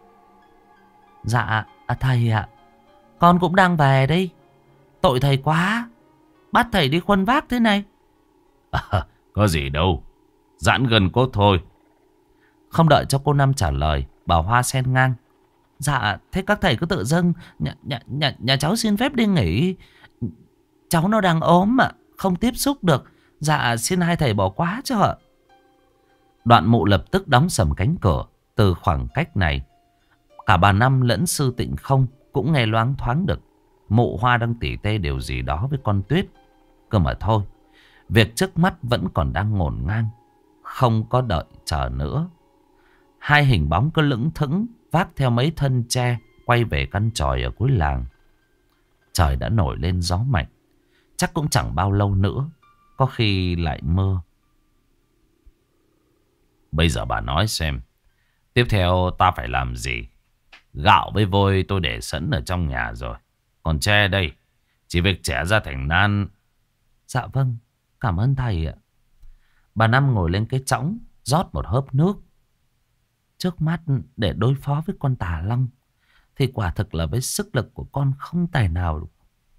Dạ à, thầy ạ, con cũng đang về đây. Tội thầy quá, bắt thầy đi khuân vác thế này. À, có gì đâu, giãn gân cốt thôi. Không đợi cho cô Năm trả lời, bà Hoa xen ngang. Dạ thế các thầy cứ tự dưng. Nhà, nhà, nhà, nhà cháu xin phép đi nghỉ. Cháu nó đang ốm mà không tiếp xúc được. Dạ xin hai thầy bỏ qua cho ạ. Đoạn Mụ lập tức đóng sầm cánh cửa. Từ khoảng cách này, cả bà Năm lẫn Sư Tịnh Không cũng nghe loáng thoáng được Mụ Hoa đang tỉ tê điều gì đó với con Tuyết. Cơ mà thôi, việc trước mắt vẫn còn đang ngổn ngang, không có đợi chờ nữa. Hai hình bóng cứ lững thững vác theo mấy thân tre quay về căn chòi ở cuối làng. Trời đã nổi lên gió mạnh, chắc cũng chẳng bao lâu nữa có khi lại mưa. Bây giờ bà nói xem, tiếp theo ta phải làm gì? Gạo với vôi tôi để sẵn ở trong nhà rồi, còn tre đây, chỉ việc chẻ ra thành nan. Dạ vâng, cảm ơn thầy ạ. Bà Năm ngồi lên cái chõng, rót một hớp nước. Trước mắt để đối phó với con Tà Long thì quả thực là với sức lực của con không tài nào.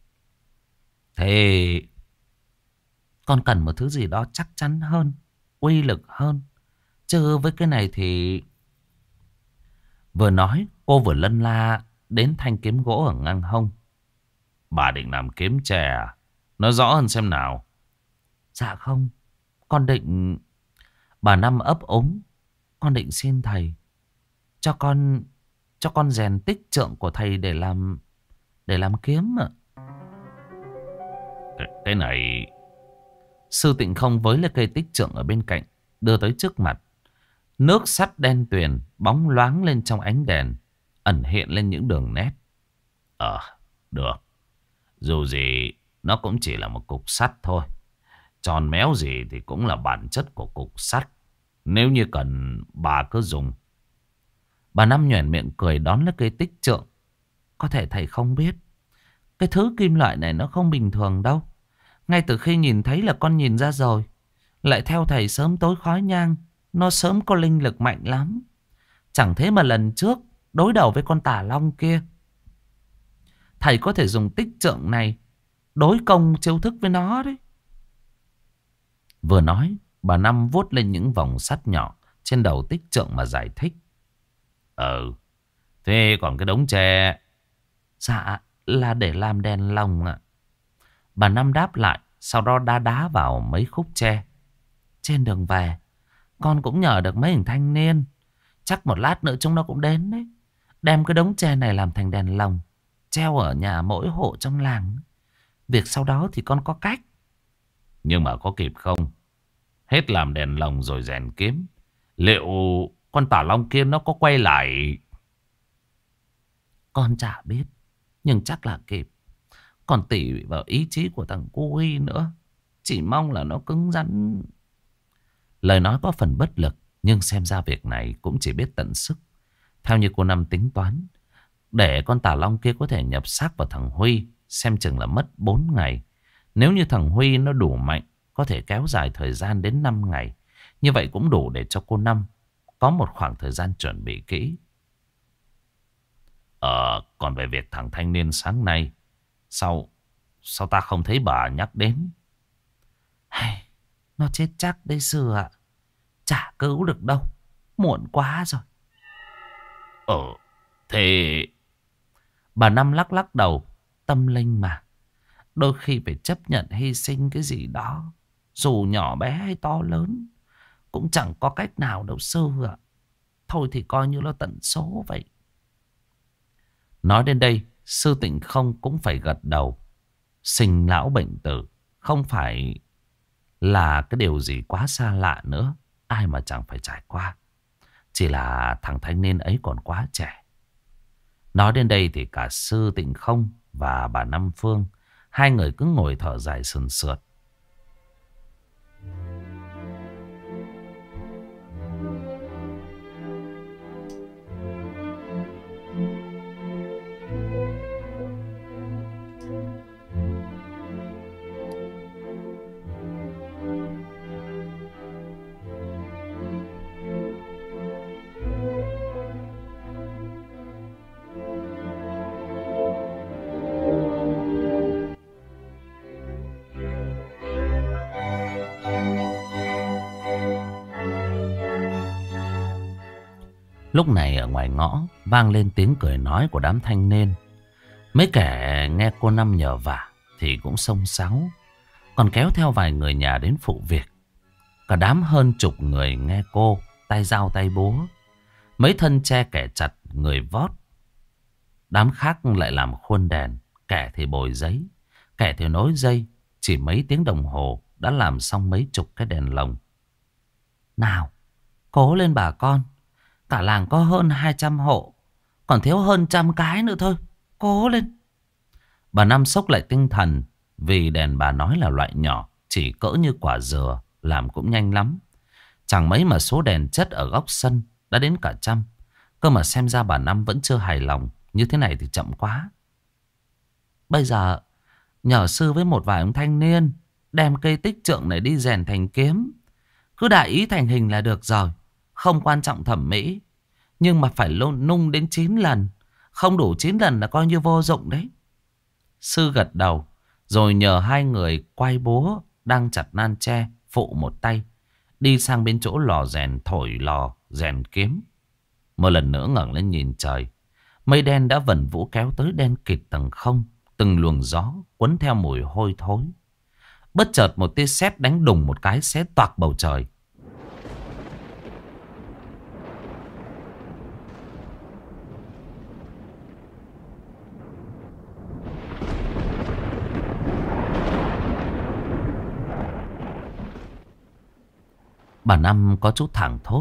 Thế con cần một thứ gì đó chắc chắn hơn, uy lực hơn. Chứ với cái này thì... Vừa nói cô vừa lân la đến thanh kiếm gỗ ở ngang hông. Bà định làm kiếm tre à? Nói rõ hơn xem nào. Dạ không, con định... Bà Năm ấp úng. Con định xin thầy cho con cho con rèn tích trượng của thầy để làm để làm kiếm ạ. Cái, cái này... Sư Tịnh Không với lấy cây tích trượng ở bên cạnh, đưa tới trước mặt. Nước sắt đen tuyền bóng loáng lên trong ánh đèn, ẩn hiện lên những đường nét. Ờ, được. Dù gì nó cũng chỉ là một cục sắt thôi. Tròn méo gì thì cũng là bản chất của cục sắt. Nếu như cần bà cứ dùng. Bà Năm nhoẻn miệng cười đón lấy cây tích trượng. Có thể thầy không biết, cái thứ kim loại này nó không bình thường đâu. Ngay từ khi nhìn thấy là con nhìn ra rồi. Lại theo thầy sớm tối khói nhang, nó sớm có linh lực mạnh lắm. Chẳng thế mà lần trước đối đầu với con Tà Long kia, thầy có thể dùng tích trượng này đối công chiêu thức với nó đấy. Vừa nói, bà Năm vuốt lên những vòng sắt nhỏ trên đầu tích trượng mà giải thích. Ừ, thế còn cái đống tre? Dạ là để làm đèn lồng ạ. Bà Năm đáp lại, sau đó đá đá vào mấy khúc tre. Trên đường về, con cũng nhờ được mấy hình thanh niên. Chắc một lát nữa chúng nó cũng đến đấy. Đem cái đống tre này làm thành đèn lồng, treo ở nhà mỗi hộ trong làng. Việc sau đó thì con có cách. Nhưng mà có kịp không? Hết làm đèn lồng rồi rèn kiếm, liệu con Tà Long kia nó có quay lại? Con chả biết, nhưng chắc là kịp. Còn tùy vào ý chí của thằng cô Huy nữa. Chỉ mong là nó cứng rắn. Lời nói có phần bất lực, nhưng xem ra việc này cũng chỉ biết tận sức. Theo như cô Năm tính toán, để con Tà Long kia có thể nhập xác vào thằng Huy, xem chừng là mất bốn ngày. Nếu như thằng Huy nó đủ mạnh, có thể kéo dài thời gian đến năm ngày. Như vậy cũng đủ để cho cô Năm có một khoảng thời gian chuẩn bị kỹ. Ờ, còn về việc thằng thanh niên sáng nay, Sao Sao ta không thấy bà nhắc đến? Hay, nó chết chắc đấy sư ạ. Chả cứu được đâu, muộn quá rồi. Ờ, thế... Bà Năm lắc lắc đầu. Tâm linh mà, đôi khi phải chấp nhận hy sinh cái gì đó, dù nhỏ bé hay to lớn, cũng chẳng có cách nào đâu sư ạ. Thôi thì coi như là tận số vậy. Nói đến đây, Sư Tịnh Không cũng phải gật đầu. Sinh lão bệnh tử không phải là cái điều gì quá xa lạ nữa. Ai mà chẳng phải trải qua. Chỉ là thằng thanh niên ấy còn quá trẻ. Nói đến đây thì cả Sư Tịnh Không và bà Năm Phương, hai người cứ ngồi thở dài sườn sượt. Lúc này ở ngoài ngõ vang lên tiếng cười nói của đám thanh niên. Mấy kẻ nghe cô Năm nhờ vả thì cũng xông xáo, còn kéo theo vài người nhà đến phụ việc. Cả đám hơn chục người nghe cô, tay dao tay búa. Mấy thân tre kẻ chặt, người vót. Đám khác lại làm khuôn đèn, kẻ thì bồi giấy, kẻ thì nối dây. Chỉ mấy tiếng đồng hồ đã làm xong mấy chục cái đèn lồng. Nào, cố lên bà con. Cả làng có hơn hai trăm hộ, còn thiếu hơn trăm cái nữa thôi. Cố lên. Bà Năm xốc lại tinh thần, vì đèn bà nói là loại nhỏ, chỉ cỡ như quả dừa, làm cũng nhanh lắm. Chẳng mấy mà số đèn chất ở góc sân đã đến cả trăm. Cơ mà xem ra bà Năm vẫn chưa hài lòng. Như thế này thì chậm quá. Bây giờ nhờ sư với một vài ông thanh niên đem cây tích trượng này đi rèn thành kiếm. Cứ đại ý thành hình là được rồi. Không quan trọng thẩm mỹ, nhưng mà phải lôn nung đến chín lần. Không đủ chín lần là coi như vô dụng đấy. Sư gật đầu, rồi nhờ hai người quay búa đang chặt nan tre phụ một tay, đi sang bên chỗ lò rèn thổi lò rèn kiếm. Một lần nữa ngẩng lên nhìn trời. Mây đen đã vần vũ kéo tới đen kịt tầng không. Từng luồng gió cuốn theo mùi hôi thối. Bất chợt một tia sét đánh đùng một cái, xé toạc bầu trời. Bà Năm có chút thảng thốt.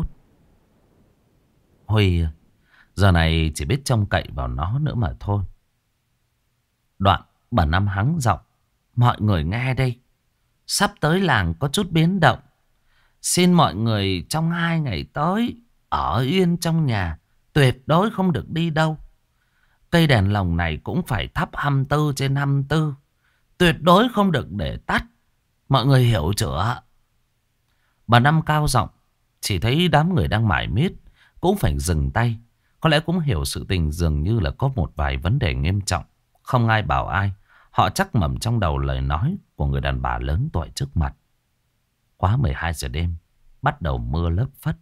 Huy giờ này chỉ biết trông cậy vào nó nữa mà thôi. Đoạn bà Năm hắng giọng. Mọi người nghe đây, sắp tới làng có chút biến động. Xin mọi người trong hai ngày tới ở yên trong nhà, tuyệt đối không được đi đâu. Cây đèn lồng này cũng phải thắp hai mươi tư trên hai mươi tư, tuyệt đối không được để tắt. Mọi người hiểu chưa? Bà Năm cao giọng. Chỉ thấy đám người đang mải miết cũng phải dừng tay. Có lẽ cũng hiểu sự tình dường như là có một vài vấn đề nghiêm trọng. Không ai bảo ai. Họ chắc mẩm trong đầu lời nói của người đàn bà lớn tuổi trước mặt. Quá mười hai giờ đêm, bắt đầu mưa lất phất.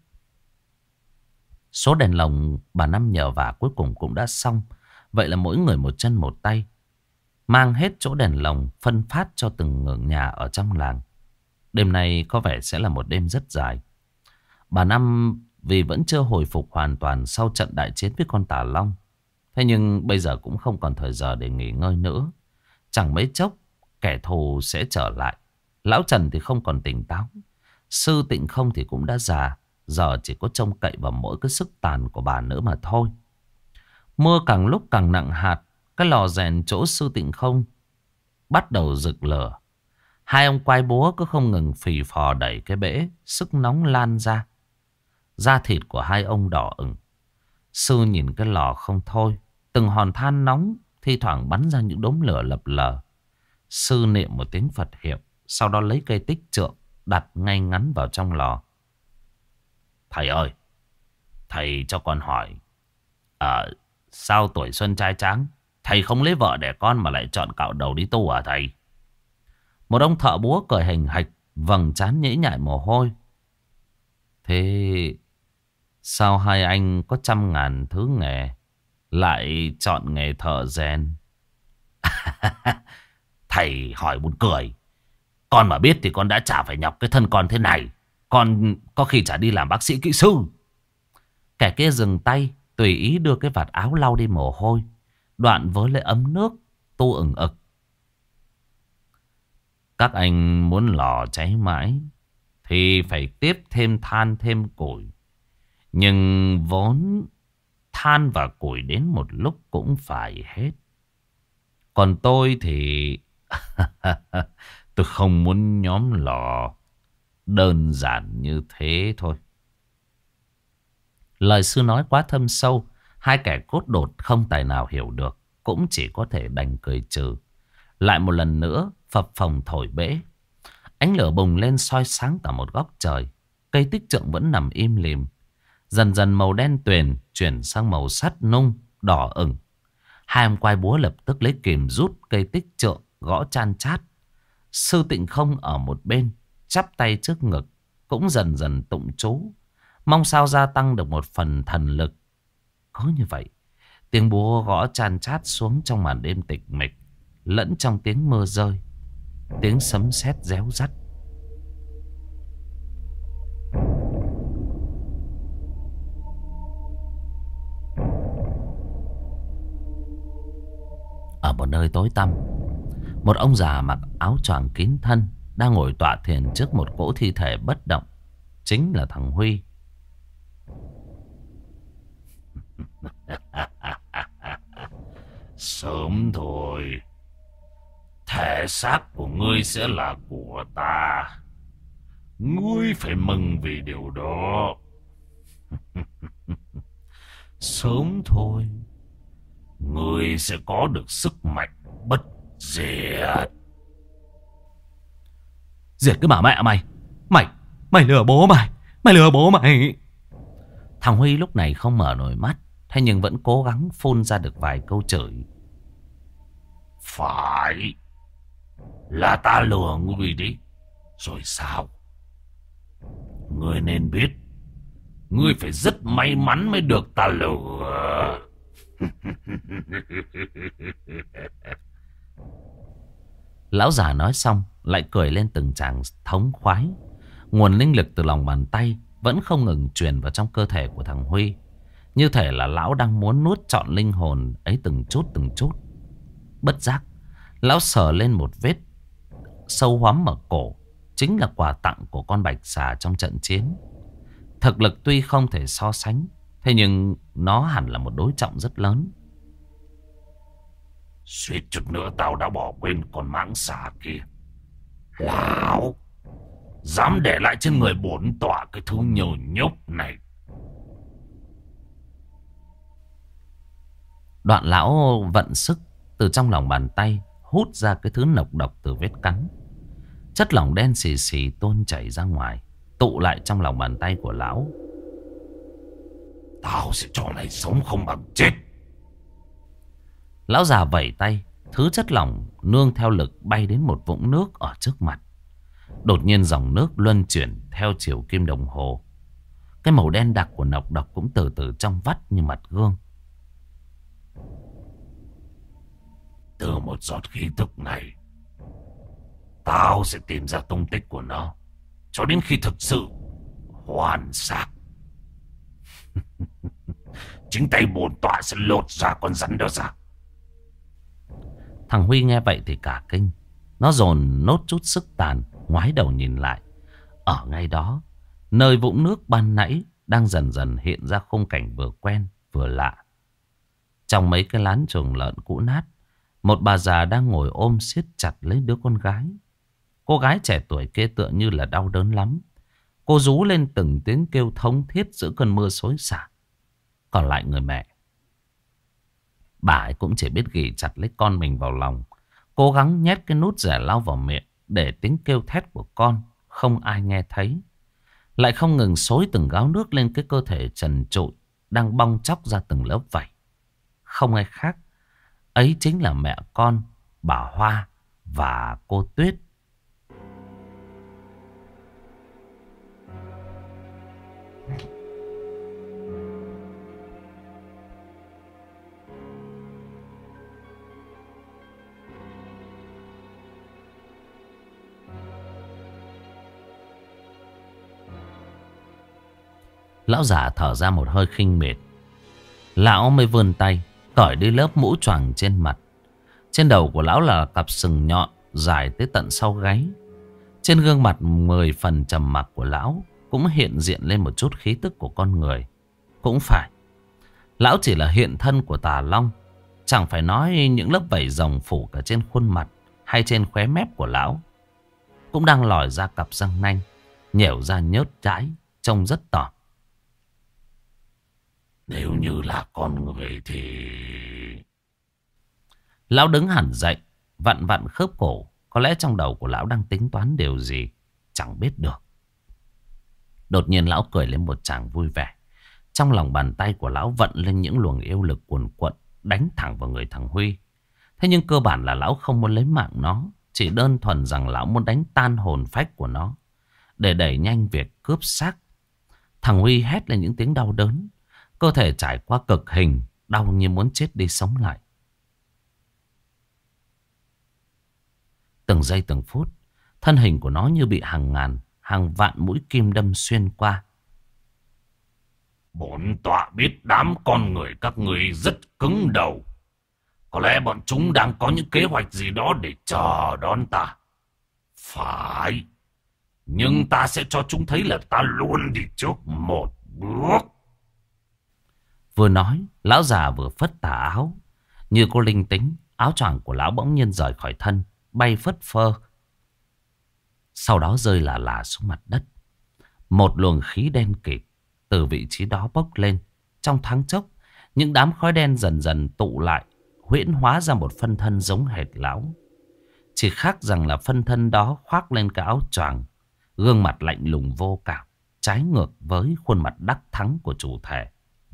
Số đèn lồng bà Năm nhờ vả cuối cùng cũng đã xong. Vậy là mỗi người một chân một tay, mang hết chỗ đèn lồng phân phát cho từng ngưỡng nhà ở trong làng. Đêm nay có vẻ sẽ là một đêm rất dài. Bà Năm vì vẫn chưa hồi phục hoàn toàn sau trận đại chiến với con Tà Long. Thế nhưng bây giờ cũng không còn thời giờ để nghỉ ngơi nữa. Chẳng mấy chốc kẻ thù sẽ trở lại. Lão Trần thì không còn tỉnh táo. Sư Tịnh Không thì cũng đã già. Giờ chỉ có trông cậy vào mỗi cái sức tàn của bà nữa mà thôi. Mưa càng lúc càng nặng hạt. Cái lò rèn chỗ Sư Tịnh Không bắt đầu rực lửa. Hai ông quay búa cứ không ngừng phì phò đẩy cái bể. Sức nóng lan ra. Da thịt của hai ông đỏ ửng. Sư nhìn cái lò không thôi. Từng hòn than nóng thi thoảng bắn ra những đốm lửa lập lờ. Sư niệm một tiếng Phật hiệu. Sau đó lấy cây tích trượng đặt ngay ngắn vào trong lò. Thầy ơi, thầy cho con hỏi, à, sao tuổi xuân trai tráng, thầy không lấy vợ đẻ con mà lại chọn cạo đầu đi tu à thầy? Một ông thợ búa cười hình hạch, vầng trán nhễ nhại mồ hôi. Thế sao hai anh có trăm ngàn thứ nghề lại chọn nghề thợ rèn? Thầy hỏi buồn cười. Con mà biết thì con đã chả phải nhọc cái thân con thế này. Con có khi chả đi làm bác sĩ kỹ sư. Kẻ kia dừng tay, tùy ý đưa cái vạt áo lau đi mồ hôi. Đoạn với lấy ấm nước tu ửng ực. Các anh muốn lò cháy mãi thì phải tiếp thêm than thêm củi. Nhưng vốn than và củi đến một lúc cũng phải hết. Còn tôi thì tôi không muốn nhóm lò đơn giản như thế thôi. Lời sư nói quá thâm sâu. Hai kẻ cốt đột không tài nào hiểu được, cũng chỉ có thể đành cười trừ. Lại một lần nữa phập phồng thổi bể. Ánh lửa bùng lên soi sáng cả một góc trời. Cây tích trượng vẫn nằm im lìm. Dần dần màu đen tuyền chuyển sang màu sắt nung đỏ ửng. Hai ông quay búa lập tức lấy kìm rút cây tích trượng gõ chan chát. Sư Tịnh Không ở một bên chắp tay trước ngực cũng dần dần tụng chú, mong sao gia tăng được một phần thần lực Có như vậy, tiếng búa gõ chan chát xuống trong màn đêm tịch mịch, lẫn trong tiếng mưa rơi, tiếng sấm sét réo rắt. Ở một nơi tối tăm, một ông già mặc áo choàng kín thân đang ngồi tọa thiền trước một cỗ thi thể bất động. Chính là thằng Huy. Sớm thôi, thể xác của ngươi sẽ là của ta. Ngươi phải mừng vì điều đó. Sớm thôi, ngươi sẽ có được sức mạnh bất diệt. Diệt cái bà mẹ mày. Mày, mày lừa bố mày. Mày lừa bố mày. Thằng Huy lúc này không mở nổi mắt, thế nhưng vẫn cố gắng phun ra được vài câu chửi. Phải, là ta lừa ngươi đi. Rồi sao? Ngươi nên biết, ngươi phải rất may mắn mới được ta lừa. Lão già nói xong lại cười lên từng tràng thống khoái. Nguồn linh lực từ lòng bàn tay vẫn không ngừng truyền vào trong cơ thể của thằng Huy, như thể là lão đang muốn nuốt trọn linh hồn ấy từng chút từng chút. Bất giác, lão sờ lên một vết sâu hoắm ở cổ, chính là quà tặng của con bạch xà trong trận chiến. Thực lực tuy không thể so sánh, thế nhưng nó hẳn là một đối trọng rất lớn. Suýt chút nữa tao đã bỏ quên con mãng xà kia. Lão dám để lại trên người bổn tọa cái thứ nhờ nhốc này. Đoạn lão vận sức từ trong lòng bàn tay hút ra cái thứ nọc độc từ vết cắn. Chất lỏng đen xì xì tuôn chảy ra ngoài, tụ lại trong lòng bàn tay của lão. Tao sẽ cho mày sống không bằng chết. Lão già vẩy tay, thứ chất lỏng nương theo lực bay đến một vũng nước ở trước mặt. Đột nhiên dòng nước luân chuyển theo chiều kim đồng hồ. Cái màu đen đặc của nọc độc cũng từ từ trong vắt như mặt gương. Từ một giọt khí tức này, tao sẽ tìm ra tung tích của nó, cho đến khi thực sự hoàn xác. Chính tay bổn tọa sẽ lột ra con rắn đó ra. Thằng Huy nghe vậy thì cả kinh. Nó dồn nốt chút sức tàn, ngoái đầu nhìn lại. Ở ngay đó, nơi vũng nước ban nãy đang dần dần hiện ra khung cảnh vừa quen vừa lạ. Trong mấy cái lán chuồng lợn cũ nát, một bà già đang ngồi ôm siết chặt lấy đứa con gái. Cô gái trẻ tuổi kia tựa như là đau đớn lắm. Cô rú lên từng tiếng kêu thống thiết giữa cơn mưa xối xả. Còn lại người mẹ, bà ấy cũng chỉ biết ghì chặt lấy con mình vào lòng, cố gắng nhét cái nút rẻ lau vào miệng để tiếng kêu thét của con không ai nghe thấy. Lại không ngừng xối từng gáo nước lên cái cơ thể trần trụi đang bong tróc ra từng lớp vảy. Không ai khác, ấy chính là mẹ con, bà Hoa và cô Tuyết. Lão già thở ra một hơi khinh mệt. Lão mới vươn tay cởi đi lớp mũ choàng trên mặt. Trên đầu của lão là cặp sừng nhọn dài tới tận sau gáy. Trên gương mặt mười phần trầm mặc của lão cũng hiện diện lên một chút khí tức của con người. Cũng phải, lão chỉ là hiện thân của Tà Long. Chẳng phải nói những lớp vảy rồng phủ cả trên khuôn mặt hay trên khóe mép của lão cũng đang lòi ra cặp răng nanh, nhẻo ra nhớt trái, trông rất tỏ. Nếu như là con người thì... Lão đứng hẳn dậy, vặn vặn khớp cổ. Có lẽ trong đầu của lão đang tính toán điều gì, chẳng biết được. Đột nhiên lão cười lên một tràng vui vẻ. Trong lòng bàn tay của lão vận lên những luồng yêu lực cuồn cuộn, đánh thẳng vào người thằng Huy. Thế nhưng cơ bản là lão không muốn lấy mạng nó, chỉ đơn thuần rằng lão muốn đánh tan hồn phách của nó, để đẩy nhanh việc cướp xác. Thằng Huy hét lên những tiếng đau đớn. Cơ thể trải qua cực hình, đau như muốn chết đi sống lại. Từng giây từng phút, thân hình của nó như bị hàng ngàn, hàng vạn mũi kim đâm xuyên qua. Bổn tọa biết đám con người các ngươi rất cứng đầu. Có lẽ bọn chúng đang có những kế hoạch gì đó để chờ đón ta. Phải. Nhưng ta sẽ cho chúng thấy là ta luôn đi trước một bước. Vừa nói, lão già vừa phất tà áo. Như cô linh tính, áo choàng của lão bỗng nhiên rời khỏi thân, bay phất phơ. Sau đó rơi lả lả xuống mặt đất. Một luồng khí đen kịt từ vị trí đó bốc lên. Trong thoáng chốc, những đám khói đen dần dần tụ lại, huyễn hóa ra một phân thân giống hệt lão. Chỉ khác rằng là phân thân đó khoác lên cái áo choàng, gương mặt lạnh lùng vô cảm, trái ngược với khuôn mặt đắc thắng của chủ thể.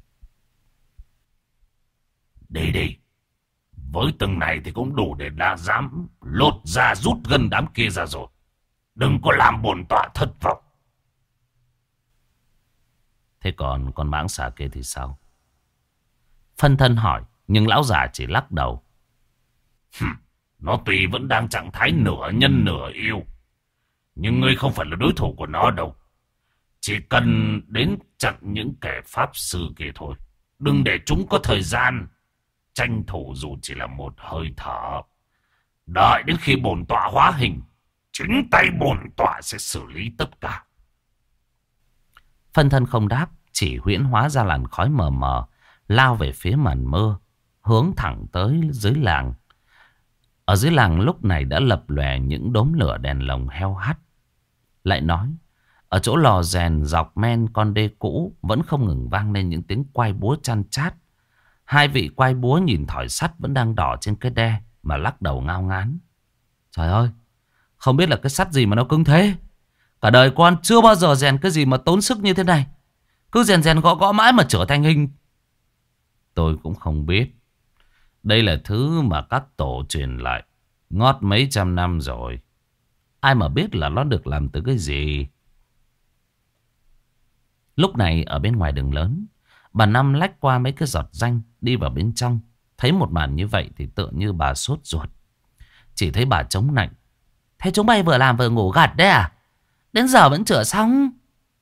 Đi đi. Với từng này thì cũng đủ để đã dám lột ra rút gân đám kia ra rồi. Đừng có làm bổn tọa thất vọng. Thế còn con mãng xà kia thì sao? Phân thân hỏi, nhưng lão già chỉ lắc đầu. Nó tuy vẫn đang trạng thái nửa nhân nửa yêu, nhưng ngươi không phải là đối thủ của nó đâu. Chỉ cần đến chặn những kẻ pháp sư kia thôi. Đừng để chúng có thời gian tranh thủ dù chỉ là một hơi thở. Đợi đến khi bổn tọa hóa hình, chính tay bổn tọa sẽ xử lý tất cả. Phân thân không đáp, chỉ huyễn hóa ra làn khói mờ mờ, lao về phía màn mưa, hướng thẳng tới dưới làng. Ở dưới làng lúc này đã lập lòe những đốm lửa đèn lồng heo hắt. Lại nói, ở chỗ lò rèn dọc men con đê cũ vẫn không ngừng vang lên những tiếng quay búa chăn chát. Hai vị quay búa nhìn thỏi sắt vẫn đang đỏ trên cái đe mà lắc đầu ngao ngán. Trời ơi, không biết là cái sắt gì mà nó cứng thế. Cả đời con chưa bao giờ rèn cái gì mà tốn sức như thế này. Cứ rèn rèn gõ gõ mãi mà trở thành hình. Tôi cũng không biết. Đây là thứ mà các tổ truyền lại ngót mấy trăm năm rồi. Ai mà biết là nó được làm từ cái gì. Lúc này ở bên ngoài đường lớn, bà Năm lách qua mấy cái giọt ranh đi vào bên trong. Thấy một màn như vậy thì tựa như bà sốt ruột. Chỉ thấy bà chống nạnh. Thế chúng bay vừa làm vừa ngủ gật đấy à? Đến giờ vẫn chữa xong.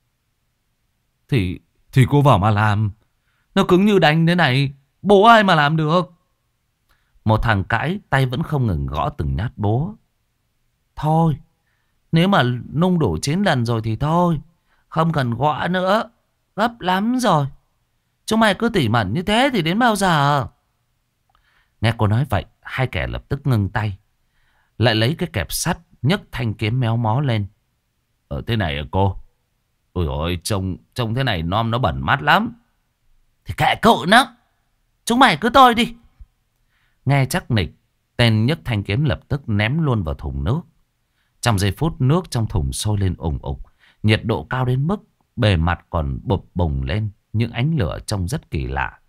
Thì thì cô vào mà làm. Nó cứng như đanh thế này, bố ai mà làm được. Một thằng cãi tay vẫn không ngừng gõ từng nhát búa. Thôi, nếu mà nung đủ chín lần rồi thì thôi, không cần gõ nữa. Gấp lắm rồi. Chúng mày cứ tỉ mẩn như thế thì đến bao giờ? Nghe cô nói vậy, hai kẻ lập tức ngưng tay. Lại lấy cái kẹp sắt, nhấc thanh kiếm méo mó lên. Ở thế này à cô? Ôi ôi, trông, trông thế này nom nó bẩn mắt lắm. Thì kệ cậu nó. Chúng mày cứ tôi đi. Nghe chắc nịch, tên nhấc thanh kiếm lập tức ném luôn vào thùng nước. Trong giây phút nước trong thùng sôi lên ủng ục. Nhiệt độ cao đến mức bề mặt còn bụp bùng lên. Những ánh lửa trông rất kỳ lạ.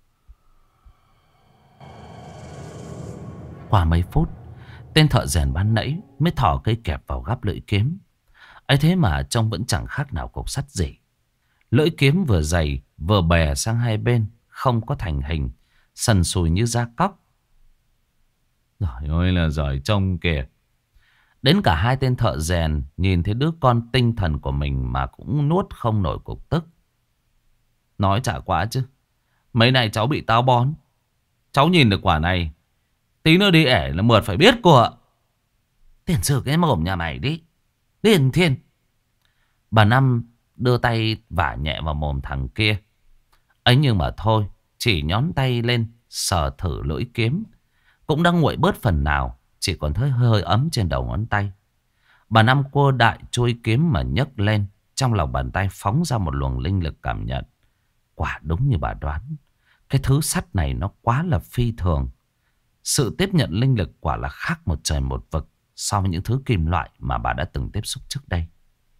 Qua mấy phút, tên thợ rèn ban nãy mới thò cây kẹp vào gắp lưỡi kiếm. Ấy thế mà trông vẫn chẳng khác nào cục sắt gì. Lưỡi kiếm vừa dày vừa bè sang hai bên, không có thành hình, sần sùi như da cóc. Trời ơi là giỏi trông kìa. Đến cả hai tên thợ rèn nhìn thấy đứa con tinh thần của mình mà cũng nuốt không nổi cục tức. Nói chả quá chứ. Mấy này cháu bị táo bón. Cháu nhìn được quả này, tí nữa đi ẻ là mượt phải biết cô ạ. Tiền sử cái mồm nhà mày đi. Điền thiên. Bà Năm đưa tay vả nhẹ vào mồm thằng kia. Ấy nhưng mà thôi, chỉ nhón tay lên sờ thử lưỡi kiếm, cũng đang nguội bớt phần nào, chỉ còn thấy hơi ấm trên đầu ngón tay. Bà Năm cua đại chuôi kiếm mà nhấc lên. Trong lòng bàn tay phóng ra một luồng linh lực cảm nhận. Quả đúng như bà đoán, cái thứ sắt này nó quá là phi thường. Sự tiếp nhận linh lực quả là khác một trời một vực so với những thứ kim loại mà bà đã từng tiếp xúc trước đây.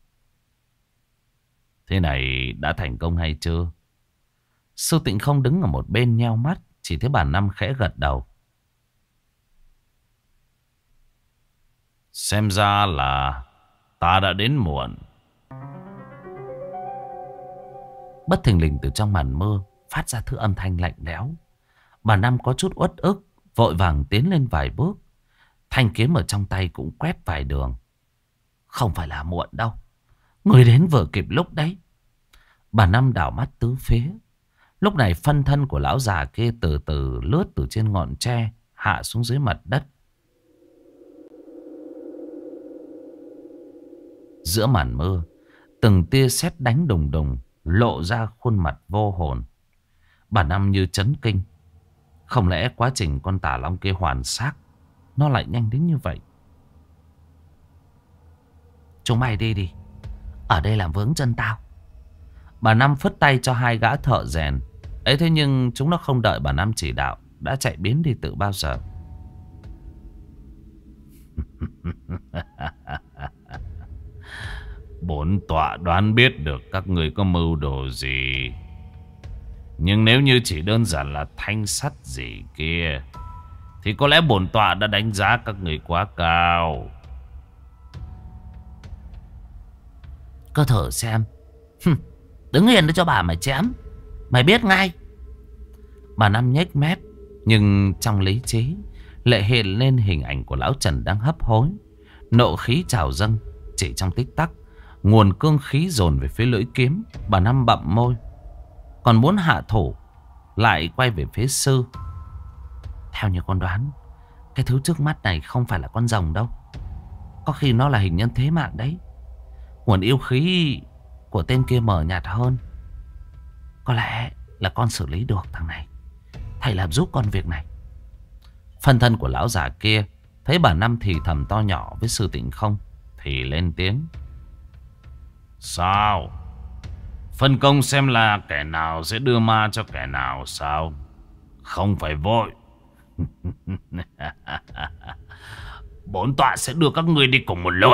Thế này đã thành công hay chưa? Sư Tịnh không đứng ở một bên nheo mắt, chỉ thấy bà Năm khẽ gật đầu. Xem ra là ta đã đến muộn. Bất thình lình từ trong màn mưa phát ra thứ âm thanh lạnh lẽo. Bà Năm có chút uất ức, vội vàng tiến lên vài bước. Thanh kiếm ở trong tay cũng quét vài đường. Không phải là muộn đâu, người đến vừa kịp lúc đấy. Bà Năm đảo mắt tứ phía. Lúc này phân thân của lão già kia từ từ lướt từ trên ngọn tre hạ xuống dưới mặt đất. Giữa màn mưa, từng tia sét đánh đùng đùng lộ ra khuôn mặt vô hồn. Bà Năm như chấn kinh. Không lẽ quá trình con tà long kia hoàn xác nó lại nhanh đến như vậy? Chúng mày đi đi, ở đây làm vướng chân tao. Bà Năm phất tay cho hai gã thợ rèn. Ấy thế nhưng chúng nó không đợi bà Năm chỉ đạo, đã chạy biến đi từ bao giờ. Bổn tọa đoán biết được các người có mưu đồ gì. Nhưng nếu như chỉ đơn giản là thanh sắt gì kia thì có lẽ bổn tọa đã đánh giá các người quá cao. Cứ thử xem. Đứng yên để cho bà mày chém, mày biết ngay. Bà Năm nhếch mép, nhưng trong lý trí lại hiện lên hình ảnh của lão Trần đang hấp hối. Nộ khí trào dâng. Chỉ trong tích tắc, nguồn cương khí dồn về phía lưỡi kiếm. Bà Năm bặm môi, còn muốn hạ thủ, lại quay về phía sư. Theo như con đoán, cái thứ trước mắt này không phải là con rồng đâu. Có khi nó là hình nhân thế mạng đấy. Nguồn yêu khí của tên kia mờ nhạt hơn. Có lẽ là con xử lý được thằng này. Thầy làm giúp con việc này. Phân thân của lão già kia thấy bà Năm thì thầm to nhỏ với sư Tịnh Không thì lên tiếng. Sao? Phân công xem là kẻ nào sẽ đưa ma cho kẻ nào sao? Không phải vội. Bổn tọa sẽ đưa các ngươi đi cùng một lượt.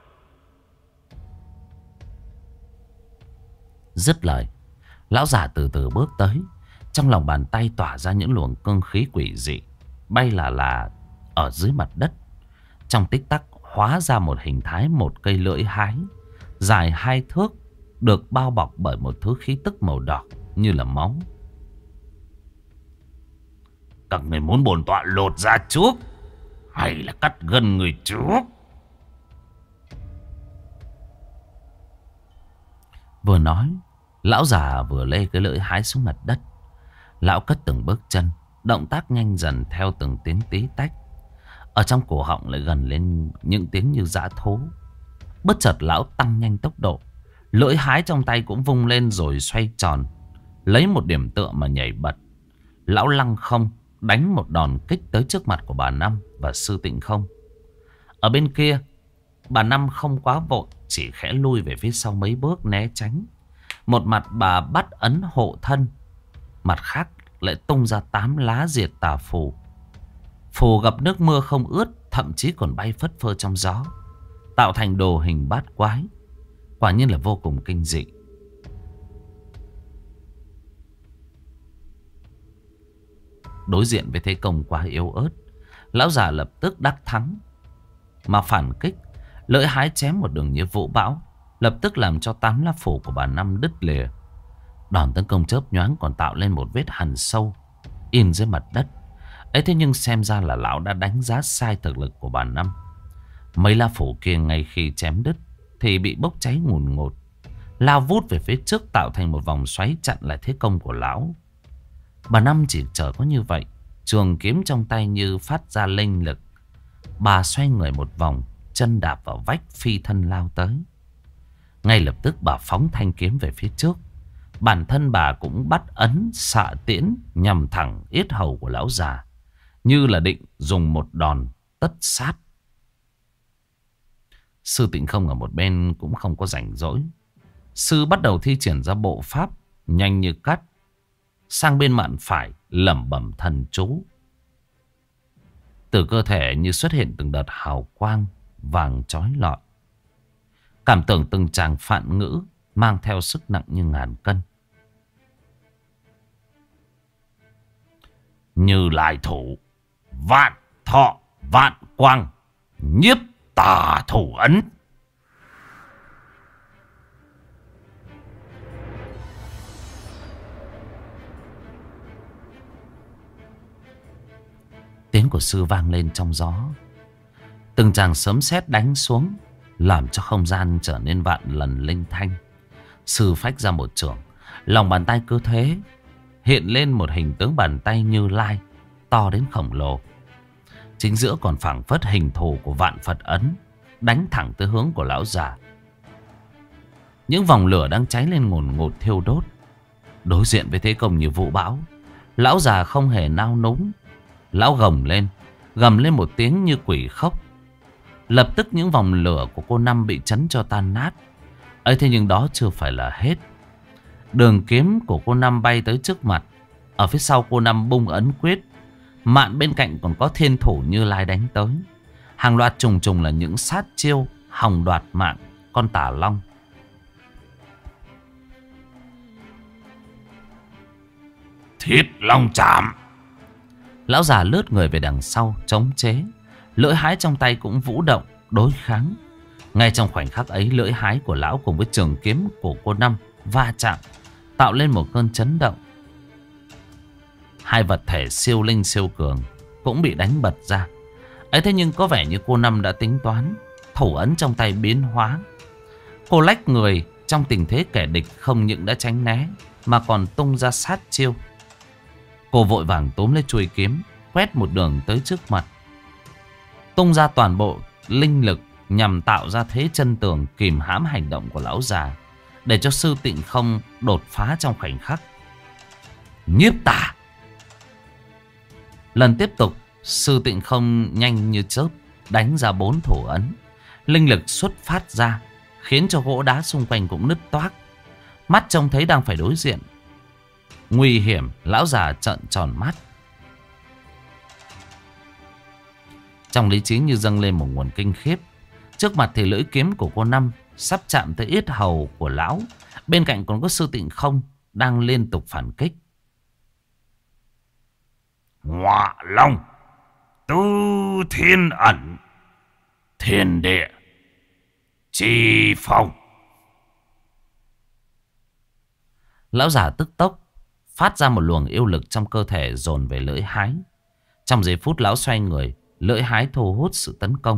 Dứt lời, lão già từ từ bước tới. Trong lòng bàn tay tỏa ra những luồng cương khí quỷ dị, bay là là ở dưới mặt đất. Trong tích tắc hóa ra một hình thái một cây lưỡi hái dài hai thước, được bao bọc bởi một thứ khí tức màu đỏ như là máu. Các người muốn bổn tọa lột ra trước hay là cắt gân người trước? Vừa nói, lão già vừa lê cái lưỡi hái xuống mặt đất. Lão cất từng bước chân, động tác nhanh dần theo từng tiếng tí tách. Ở trong cổ họng lại gần lên những tiếng như dã thú. Bất chợt lão tăng nhanh tốc độ. Lưỡi hái trong tay cũng vung lên rồi xoay tròn, lấy một điểm tựa mà nhảy bật. Lão lăng không đánh một đòn kích tới trước mặt của bà Năm và sư Tịnh Không. Ở bên kia, bà Năm không quá vội, chỉ khẽ lui về phía sau mấy bước né tránh. Một mặt bà bắt ấn hộ thân, mặt khác lại tung ra tám lá diệt tà phù. Phù gặp nước mưa không ướt, thậm chí còn bay phất phơ trong gió, tạo thành đồ hình bát quái. Quả nhiên là vô cùng kinh dị. Đối diện với thế công quá yếu ớt, lão già lập tức đắc thắng mà phản kích. Lưỡi hái chém một đường như vũ bão, lập tức làm cho tám lá phủ của bà Năm đứt lìa. Đòn tấn công chớp nhoáng còn tạo lên một vết hằn sâu in dưới mặt đất. Ấy thế nhưng xem ra là lão đã đánh giá sai thực lực của bà Năm. Mấy lá phủ kia ngay khi chém đứt thì bị bốc cháy ngùn ngụt, lao vút về phía trước tạo thành một vòng xoáy chặn lại thế công của lão. Bà Năm chỉ chờ có như vậy, trường kiếm trong tay như phát ra linh lực. Bà xoay người một vòng, chân đạp vào vách phi thân lao tới. Ngay lập tức bà phóng thanh kiếm về phía trước. Bản thân bà cũng bắt ấn xạ tiễn nhằm thẳng yết hầu của lão già, như là định dùng một đòn tất sát. Sư Tịnh Không ở một bên cũng không có rảnh rỗi. Sư bắt đầu thi triển ra bộ pháp nhanh như cắt. Sang bên mạn phải lẩm bẩm thần chú. Từ cơ thể như xuất hiện từng đợt hào quang vàng chói lọi. Cảm tưởng từng tràng phạn ngữ mang theo sức nặng như ngàn cân. Như Lai thủ, vạn thọ vạn quang, nhiếp tà thủ ấn. Tiếng của sư vang lên trong gió. Từng tràng sấm sét đánh xuống, làm cho không gian trở nên vạn lần linh thanh. Sư phách ra một chưởng, lòng bàn tay cứ thế hiện lên một hình tướng bàn tay Như Lai to đến khổng lồ. Chính giữa còn phảng phất hình thù của vạn Phật ấn, đánh thẳng tới hướng của lão già. Những vòng lửa đang cháy lên ngùn ngụt thiêu đốt. Đối diện với thế công như vũ bão, lão già không hề nao núng. Lão gầm lên, gầm lên một tiếng như quỷ khóc. Lập tức những vòng lửa của cô Năm bị chấn cho tan nát. ấy thế nhưng đó chưa phải là hết. Đường kiếm của cô Năm bay tới trước mặt. Ở phía sau cô Năm bung ấn quyết. Mạn bên cạnh còn có thiên thủ Như Lai đánh tới. Hàng loạt trùng trùng là những sát chiêu hòng đoạt mạng con Tà Long. Thiết Long chạm. Lão già lướt người về đằng sau chống chế. Lưỡi hái trong tay cũng vũ động đối kháng. Ngay trong khoảnh khắc ấy, lưỡi hái của lão cùng với trường kiếm của cô Năm va chạm, tạo lên một cơn chấn động. Hai vật thể siêu linh siêu cường cũng bị đánh bật ra. ấy thế nhưng có vẻ như cô Năm đã tính toán. Thủ ấn trong tay biến hóa. Cô lách người trong tình thế kẻ địch không những đã tránh né, mà còn tung ra sát chiêu. Cô vội vàng túm lấy chuôi kiếm, quét một đường tới trước mặt, tung ra toàn bộ linh lực nhằm tạo ra thế chân tường kìm hãm hành động của lão già, để cho sư tịnh không đột phá trong khoảnh khắc. Nhiếp tà. Lần tiếp tục, sư tịnh không nhanh như chớp đánh ra bốn thủ ấn. Linh lực xuất phát ra, khiến cho gỗ đá xung quanh cũng nứt toác. Mắt trông thấy đang phải đối diện nguy hiểm, lão già trợn tròn mắt. Trong lý trí như dâng lên một nguồn kinh khiếp. Trước mặt thì lưỡi kiếm của cô Năm sắp chạm tới yết hầu của lão. Bên cạnh còn có sư tịnh không đang liên tục phản kích. Ngọa Long, Tứ Thiên Ẩn, Thiên Địa Chi Phong. Lão già tức tốc phát ra một luồng yêu lực trong cơ thể dồn về lưỡi hái. Trong giây phút lão xoay người, lưỡi hái thu hút sự tấn công.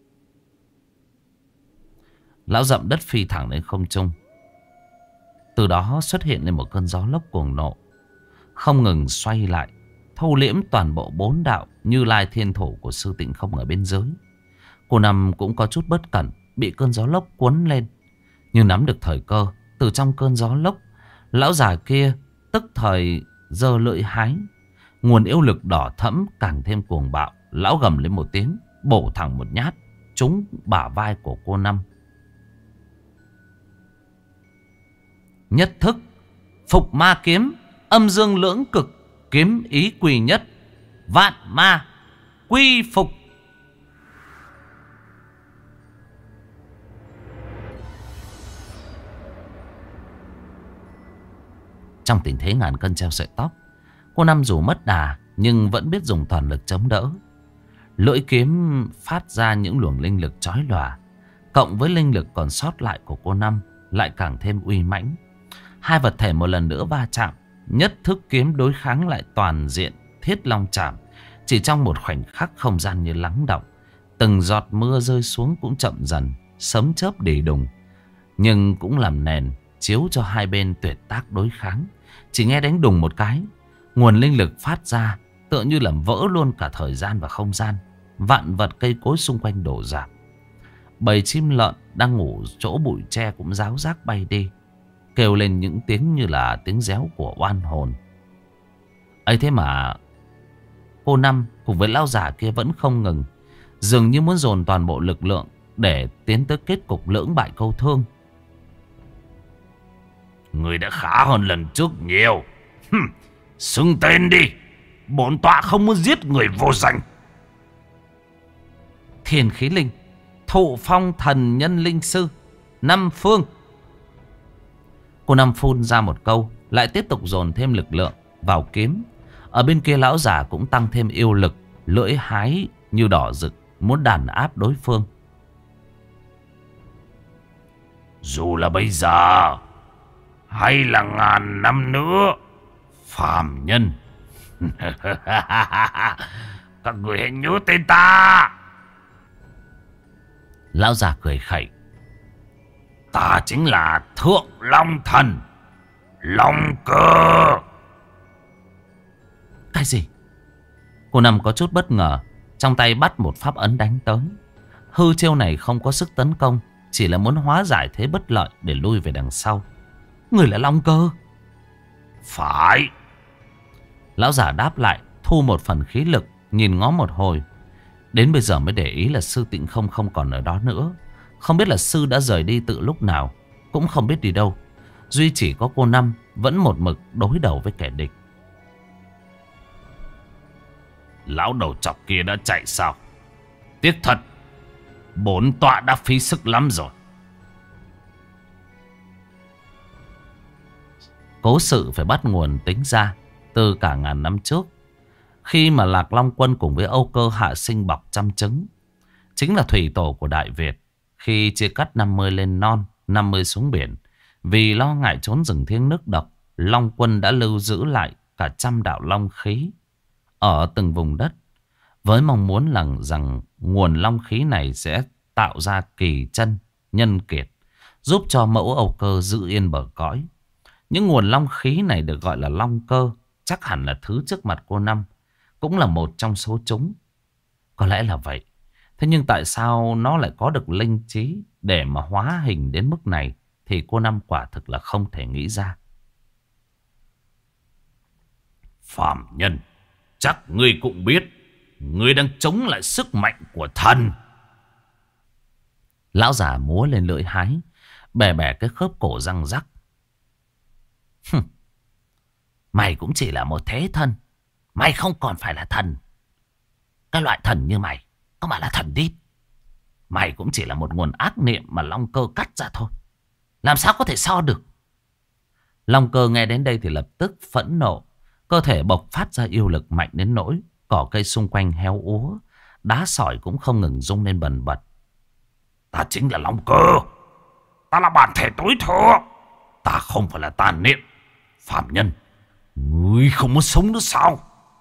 Lão dậm đất phi thẳng lên không trung. Từ đó xuất hiện lên một cơn gió lốc cuồng nộ, không ngừng xoay lại, thu liễm toàn bộ bốn đạo Như Lai thiên thủ của sư tịnh không ở bên dưới. Cô Năm cũng có chút bất cẩn, bị cơn gió lốc cuốn lên. Nhưng nắm được thời cơ, từ trong cơn gió lốc, lão già kia tức thời giơ lưỡi hái. Nguồn yêu lực đỏ thẫm càng thêm cuồng bạo. Lão gầm lên một tiếng, bổ thẳng một nhát trúng bả vai của cô Năm. Nhất thức Phục Ma Kiếm, âm dương lưỡng cực, kiếm ý quỳ nhất, vạn ma quy phục. Trong tình thế ngàn cân treo sợi tóc, cô Năm dù mất đà nhưng vẫn biết dùng toàn lực chống đỡ. Lưỡi kiếm phát ra những luồng linh lực chói lòa, cộng với linh lực còn sót lại của cô Năm lại càng thêm uy mãnh. Hai vật thể một lần nữa va chạm, nhất thức kiếm đối kháng lại toàn diện Thiết Long chạm. Chỉ trong một khoảnh khắc không gian như lắng động, từng giọt mưa rơi xuống cũng chậm dần, sấm chớp đầy đùng, nhưng cũng làm nền chiếu cho hai bên tuyệt tác đối kháng. Chỉ nghe đánh đùng một cái, nguồn linh lực phát ra tựa như làm vỡ luôn cả thời gian và không gian. Vạn vật cây cối xung quanh đổ rạp. Bầy chim lợn đang ngủ chỗ bụi tre cũng ráo rác bay đi, kêu lên những tiếng như là tiếng réo của oan hồn. ấy thế mà cô Năm cùng với lão già kia vẫn không ngừng, dường như muốn dồn toàn bộ lực lượng để tiến tới kết cục lưỡng bại câu thương. Người đã khá hơn lần trước nhiều. Hừm, xưng tên đi, bổn tọa không muốn giết người vô danh. Thiên Khí Linh, Thụ Phong Thần Nhân Linh Sư, Năm Phương. Cô Năm phun ra một câu, lại tiếp tục dồn thêm lực lượng vào kiếm. Ở bên kia lão già cũng tăng thêm yêu lực, lưỡi hái như đỏ rực, muốn đàn áp đối phương. Dù là bây giờ hay là ngàn năm nữa, phàm nhân Các người hãy nhớ tên ta. Lão già cười khẩy. Ta chính là Thượng Long Thần Long Cơ. Cái gì? Cô Năm có chút bất ngờ. Trong tay bắt một pháp ấn đánh tới. Hư chiêu này không có sức tấn công, chỉ là muốn hóa giải thế bất lợi để lui về đằng sau. Người là Long Cơ? Phải. Lão giả đáp lại, thu một phần khí lực, nhìn ngó một hồi. Đến bây giờ mới để ý là sư Tịnh Không không còn ở đó nữa. Không biết là sư đã rời đi từ lúc nào, cũng không biết đi đâu. Duy chỉ có cô Năm vẫn một mực đối đầu với kẻ địch. Lão đầu chọc kia đã chạy sao? Tiếc thật, bốn tọa đã phí sức lắm rồi. Cố sự phải bắt nguồn tính ra từ cả ngàn năm trước, khi mà Lạc Long Quân cùng với Âu Cơ hạ sinh bọc trăm trứng, chính là thủy tổ của Đại Việt. Khi chia cắt năm mươi lên non, năm mươi xuống biển, vì lo ngại trốn rừng thiêng nước độc, Long Quân đã lưu giữ lại cả trăm đạo long khí ở từng vùng đất, với mong muốn là rằng nguồn long khí này sẽ tạo ra kỳ chân nhân kiệt, giúp cho mẫu Âu Cơ giữ yên bờ cõi. Những nguồn long khí này được gọi là long cơ, chắc hẳn là thứ trước mặt cô Năm cũng là một trong số chúng. Có lẽ là vậy. Thế nhưng tại sao nó lại có được linh trí để mà hóa hình đến mức này thì cô Năm quả thực là không thể nghĩ ra. Phàm nhân, chắc ngươi cũng biết, ngươi đang chống lại sức mạnh của thần. Lão già múa lên lưỡi hái, bè bè cái khớp cổ răng rắc. Mày cũng chỉ là một thế thân, mày không còn phải là thần. Cái loại thần như mày có mà là thần đít. Mày cũng chỉ là một nguồn ác niệm mà Long Cơ cắt ra thôi, làm sao có thể so được. Long Cơ nghe đến đây thì lập tức phẫn nộ, cơ thể bộc phát ra yêu lực mạnh đến nỗi cỏ cây xung quanh héo úa, đá sỏi cũng không ngừng rung lên bần bật. Ta chính là Long Cơ, ta là bản thể tối thượng, ta không phải là tàn niệm. Phạm nhân, ngươi không muốn sống nữa sao?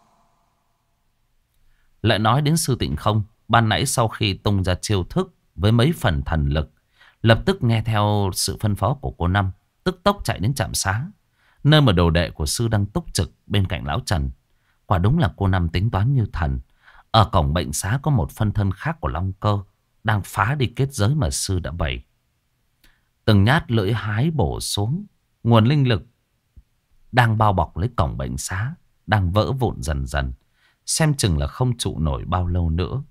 Lại nói đến sư Tịnh Không, ban nãy sau khi tung ra chiêu thức với mấy phần thần lực, lập tức nghe theo sự phân phó của cô Năm, tức tốc chạy đến trạm xá, nơi mà đồ đệ của sư đang túc trực bên cạnh lão Trần. Quả đúng là cô Năm tính toán như thần. Ở cổng bệnh xá có một phân thân khác của Long Cơ đang phá đi kết giới mà sư đã bày. Từng nhát lưỡi hái bổ xuống, nguồn linh lực đang bao bọc lấy cổng bệnh xá đang vỡ vụn dần dần, xem chừng là không trụ nổi bao lâu nữa.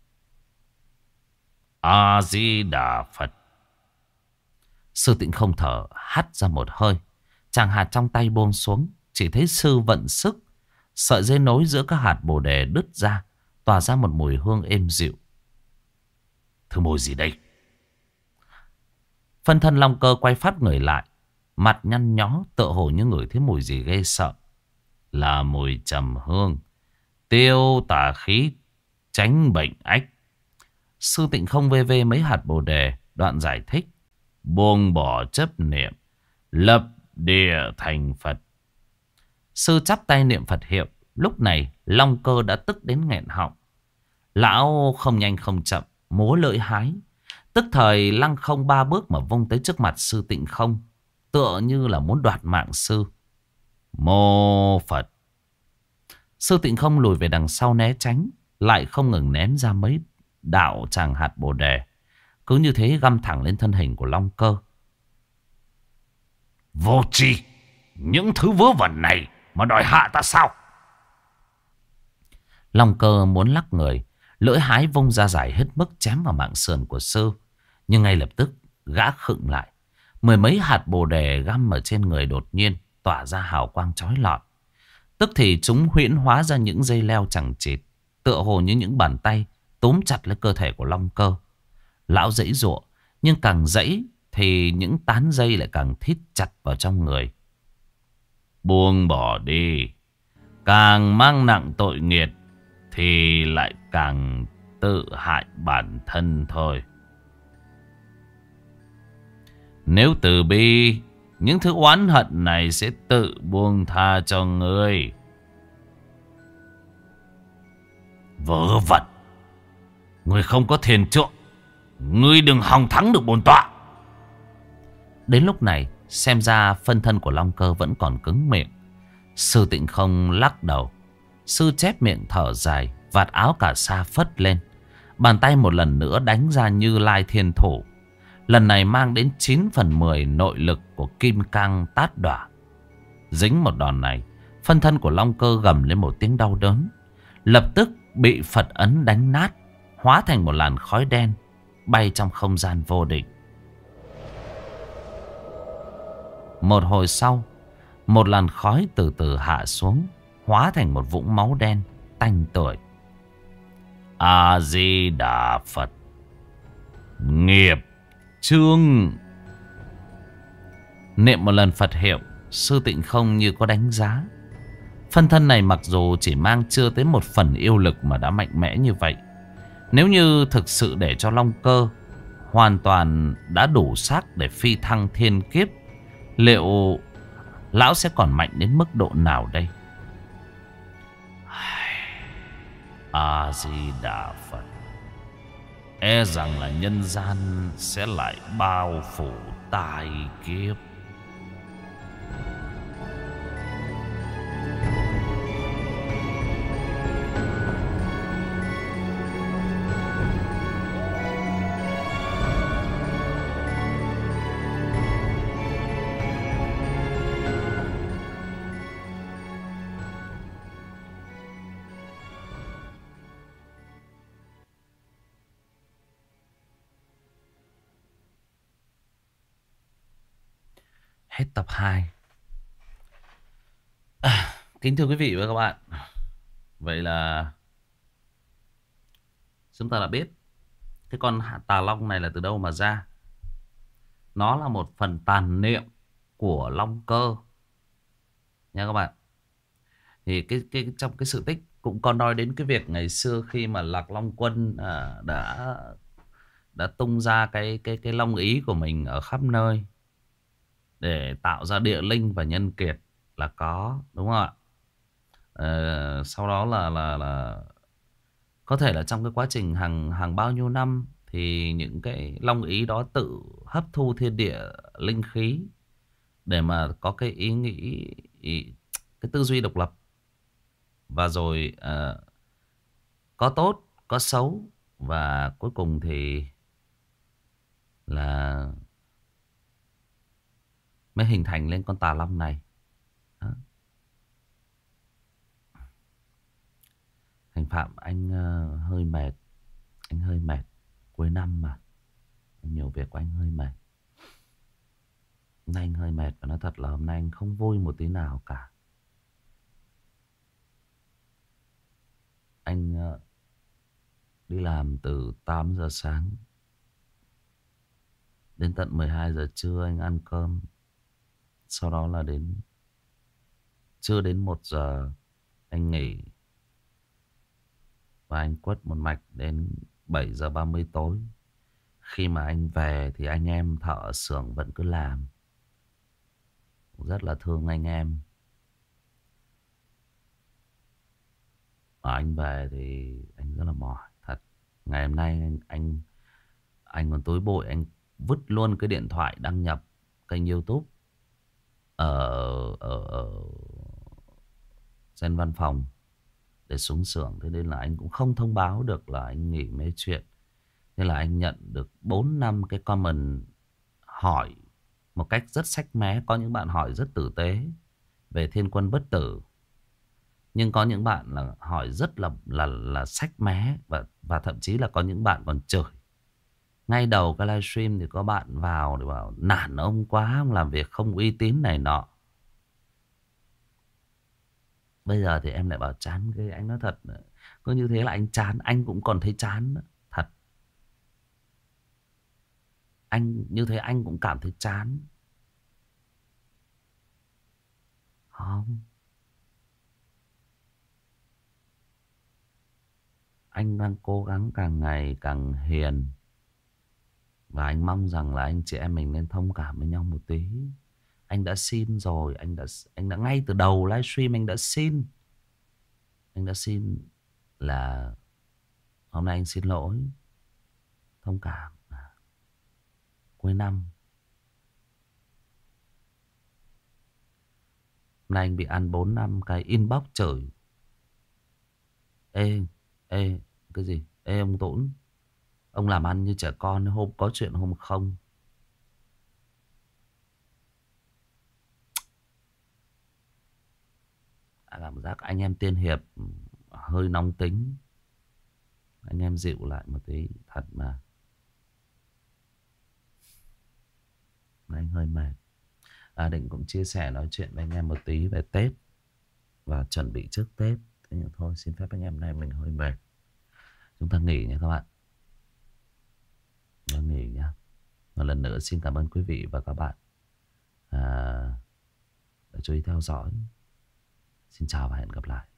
A-di-đà Phật. Sư Tịnh Không thở hắt ra một hơi, chàng hạt trong tay buông xuống, chỉ thấy sư vận sức, sợi dây nối giữa các hạt bồ đề đứt ra, tỏa ra một mùi hương êm dịu. Thứ mùi gì đây? Phân thân Long Cơ quay phát người lại, mặt nhăn nhó tựa hồ như ngửi thấy mùi gì ghê sợ. Là mùi trầm hương, tiêu tà khí, tránh bệnh ách. Sư Tịnh Không vê vê mấy hạt bồ đề, đoạn giải thích. Buông bỏ chấp niệm, lập địa thành Phật. Sư chắp tay niệm Phật hiệu. Lúc này Long Cơ đã tức đến nghẹn họng. Lão không nhanh không chậm, múa lưỡi hái, tức thời lăng không ba bước mà vung tới trước mặt sư Tịnh Không, tựa như là muốn đoạt mạng sư. Mô Phật. Sư Tịnh Không lùi về đằng sau né tránh, lại không ngừng ném ra mấy đạo tràng hạt bồ đề, cứ như thế găm thẳng lên thân hình của Long Cơ. Vô tri, những thứ vớ vẩn này mà đòi hạ ta sao? Long Cơ muốn lắc người, lưỡi hái vung ra dài hết mức chém vào mạng sườn của sư, nhưng ngay lập tức gã khựng lại. Mười mấy hạt bồ đề găm ở trên người đột nhiên tỏa ra hào quang chói lọi, tức thì chúng huyễn hóa ra những dây leo chằng chịt, tựa hồ như những bàn tay túm chặt lấy cơ thể của Long Cơ. Lão giãy giụa, nhưng càng giãy thì những tán dây lại càng thít chặt vào trong người. Buông bỏ đi, càng mang nặng tội nghiệt thì lại càng tự hại bản thân thôi. Nếu từ bi, những thứ oán hận này sẽ tự buông tha cho ngươi. Vớ vẩn. Người không có thiền trượng, ngươi đừng hòng thắng được bổn tọa. Đến lúc này xem ra phân thân của Long Cơ vẫn còn cứng miệng. Sư Tịnh Không lắc đầu. Sư chép miệng thở dài, vạt áo cả sa phất lên. Bàn tay một lần nữa đánh ra Như Lai Thiên Thủ. Lần này mang đến chín phần mười nội lực của Kim Cang Tát Đỏa. Dính một đòn này, phân thân của Long Cơ gầm lên một tiếng đau đớn. Lập tức bị Phật ấn đánh nát, hóa thành một làn khói đen, bay trong không gian vô định. Một hồi sau, một làn khói từ từ hạ xuống, hóa thành một vũng máu đen, tanh tưởi. A-di-đà Phật. Nghiệp chướng. Niệm một lần Phật hiệu, Sư Tịnh Không như có đánh giá. Phân thân này mặc dù chỉ mang chưa tới một phần yêu lực mà đã mạnh mẽ như vậy. Nếu như thực sự để cho Long Cơ hoàn toàn đã đủ xác để phi thăng thiên kiếp, liệu lão sẽ còn mạnh đến mức độ nào đây? A-di-đà Phật. E rằng là nhân gian sẽ lại bao phủ tai kiếp. Hết tập hai. À, kính thưa quý vị và các bạn, vậy là chúng ta đã biết cái con Tà Long này là từ đâu mà ra. Nó là một phần tàn niệm của Long Cơ nha các bạn. Thì cái, cái trong cái sự tích cũng có nói đến cái việc ngày xưa khi mà Lạc Long Quân à, đã đã tung ra cái cái cái long ý của mình ở khắp nơi để tạo ra địa linh và nhân kiệt là có, đúng không ạ? Ờ, sau đó là là là có thể là trong cái quá trình hàng hàng bao nhiêu năm thì những cái long ý đó tự hấp thu thiên địa linh khí để mà có cái ý nghĩ, ý, cái tư duy độc lập, và rồi uh, có tốt có xấu, và cuối cùng thì là mới hình thành lên con Tà Long này. Đó. Thành Phạm anh uh, hơi mệt. Anh hơi mệt. Cuối năm mà, nhiều việc của anh hơi mệt. Hôm nay anh hơi mệt, và nói thật là hôm nay anh không vui một tí nào cả. Anh uh, đi làm từ tám giờ sáng đến tận mười hai giờ trưa anh ăn cơm. Sau đó là đến chưa đến một giờ anh nghỉ. Và anh quất một mạch đến bảy giờ ba mươi tối. Khi mà anh về thì anh em thợ ở xưởng vẫn cứ làm. Rất là thương anh em. Ở anh về thì anh rất là mỏi thật. Ngày hôm nay anh anh anh còn tối bội, anh vứt luôn cái điện thoại đăng nhập kênh YouTube ở ở ở trên văn phòng để xuống xưởng. Thế nên là anh cũng không thông báo được là anh nghỉ mấy chuyện. Thế là anh nhận được bốn năm cái comment hỏi một cách rất sách mé. Có những bạn hỏi rất tử tế về Thiên Quân Bất Tử, nhưng có những bạn là hỏi rất là là là sách mé, và và thậm chí là có những bạn còn chửi. Ngay đầu cái livestream thì có bạn vào để bảo nản ông quá, ông làm việc không uy tín này nọ. Bây giờ thì em lại bảo chán ghê. Anh nói thật, cứ như thế là anh chán. Anh cũng còn thấy chán đó. Thật. Anh như thế anh cũng cảm thấy chán. Không. Anh đang cố gắng càng ngày càng hiền. Và anh mong rằng là anh chị em mình nên thông cảm với nhau một tí. Anh đã xin rồi. Anh đã, anh đã ngay từ đầu livestream anh đã xin. Anh đã xin là Hôm nay anh xin lỗi. Thông cảm. Cuối năm. Hôm nay anh bị ăn bốn năm cái inbox chửi. Ê, ê, cái gì? Ê ông Tốn, ông làm ăn như trẻ con, hôm có chuyện hôm không. À, cảm giác anh em tiên hiệp hơi nóng tính. Anh em dịu lại một tí. Thật mà anh hơi mệt. À, định cũng chia sẻ nói chuyện với anh em một tí về Tết và chuẩn bị trước Tết. Thế nhưng thôi xin phép anh em nay mình hơi mệt. Chúng ta nghỉ nha các bạn. Chúng ta nghỉ nha. Một lần nữa xin cảm ơn quý vị và các bạn à, đã chú ý theo dõi. Xin chào và hẹn gặp lại.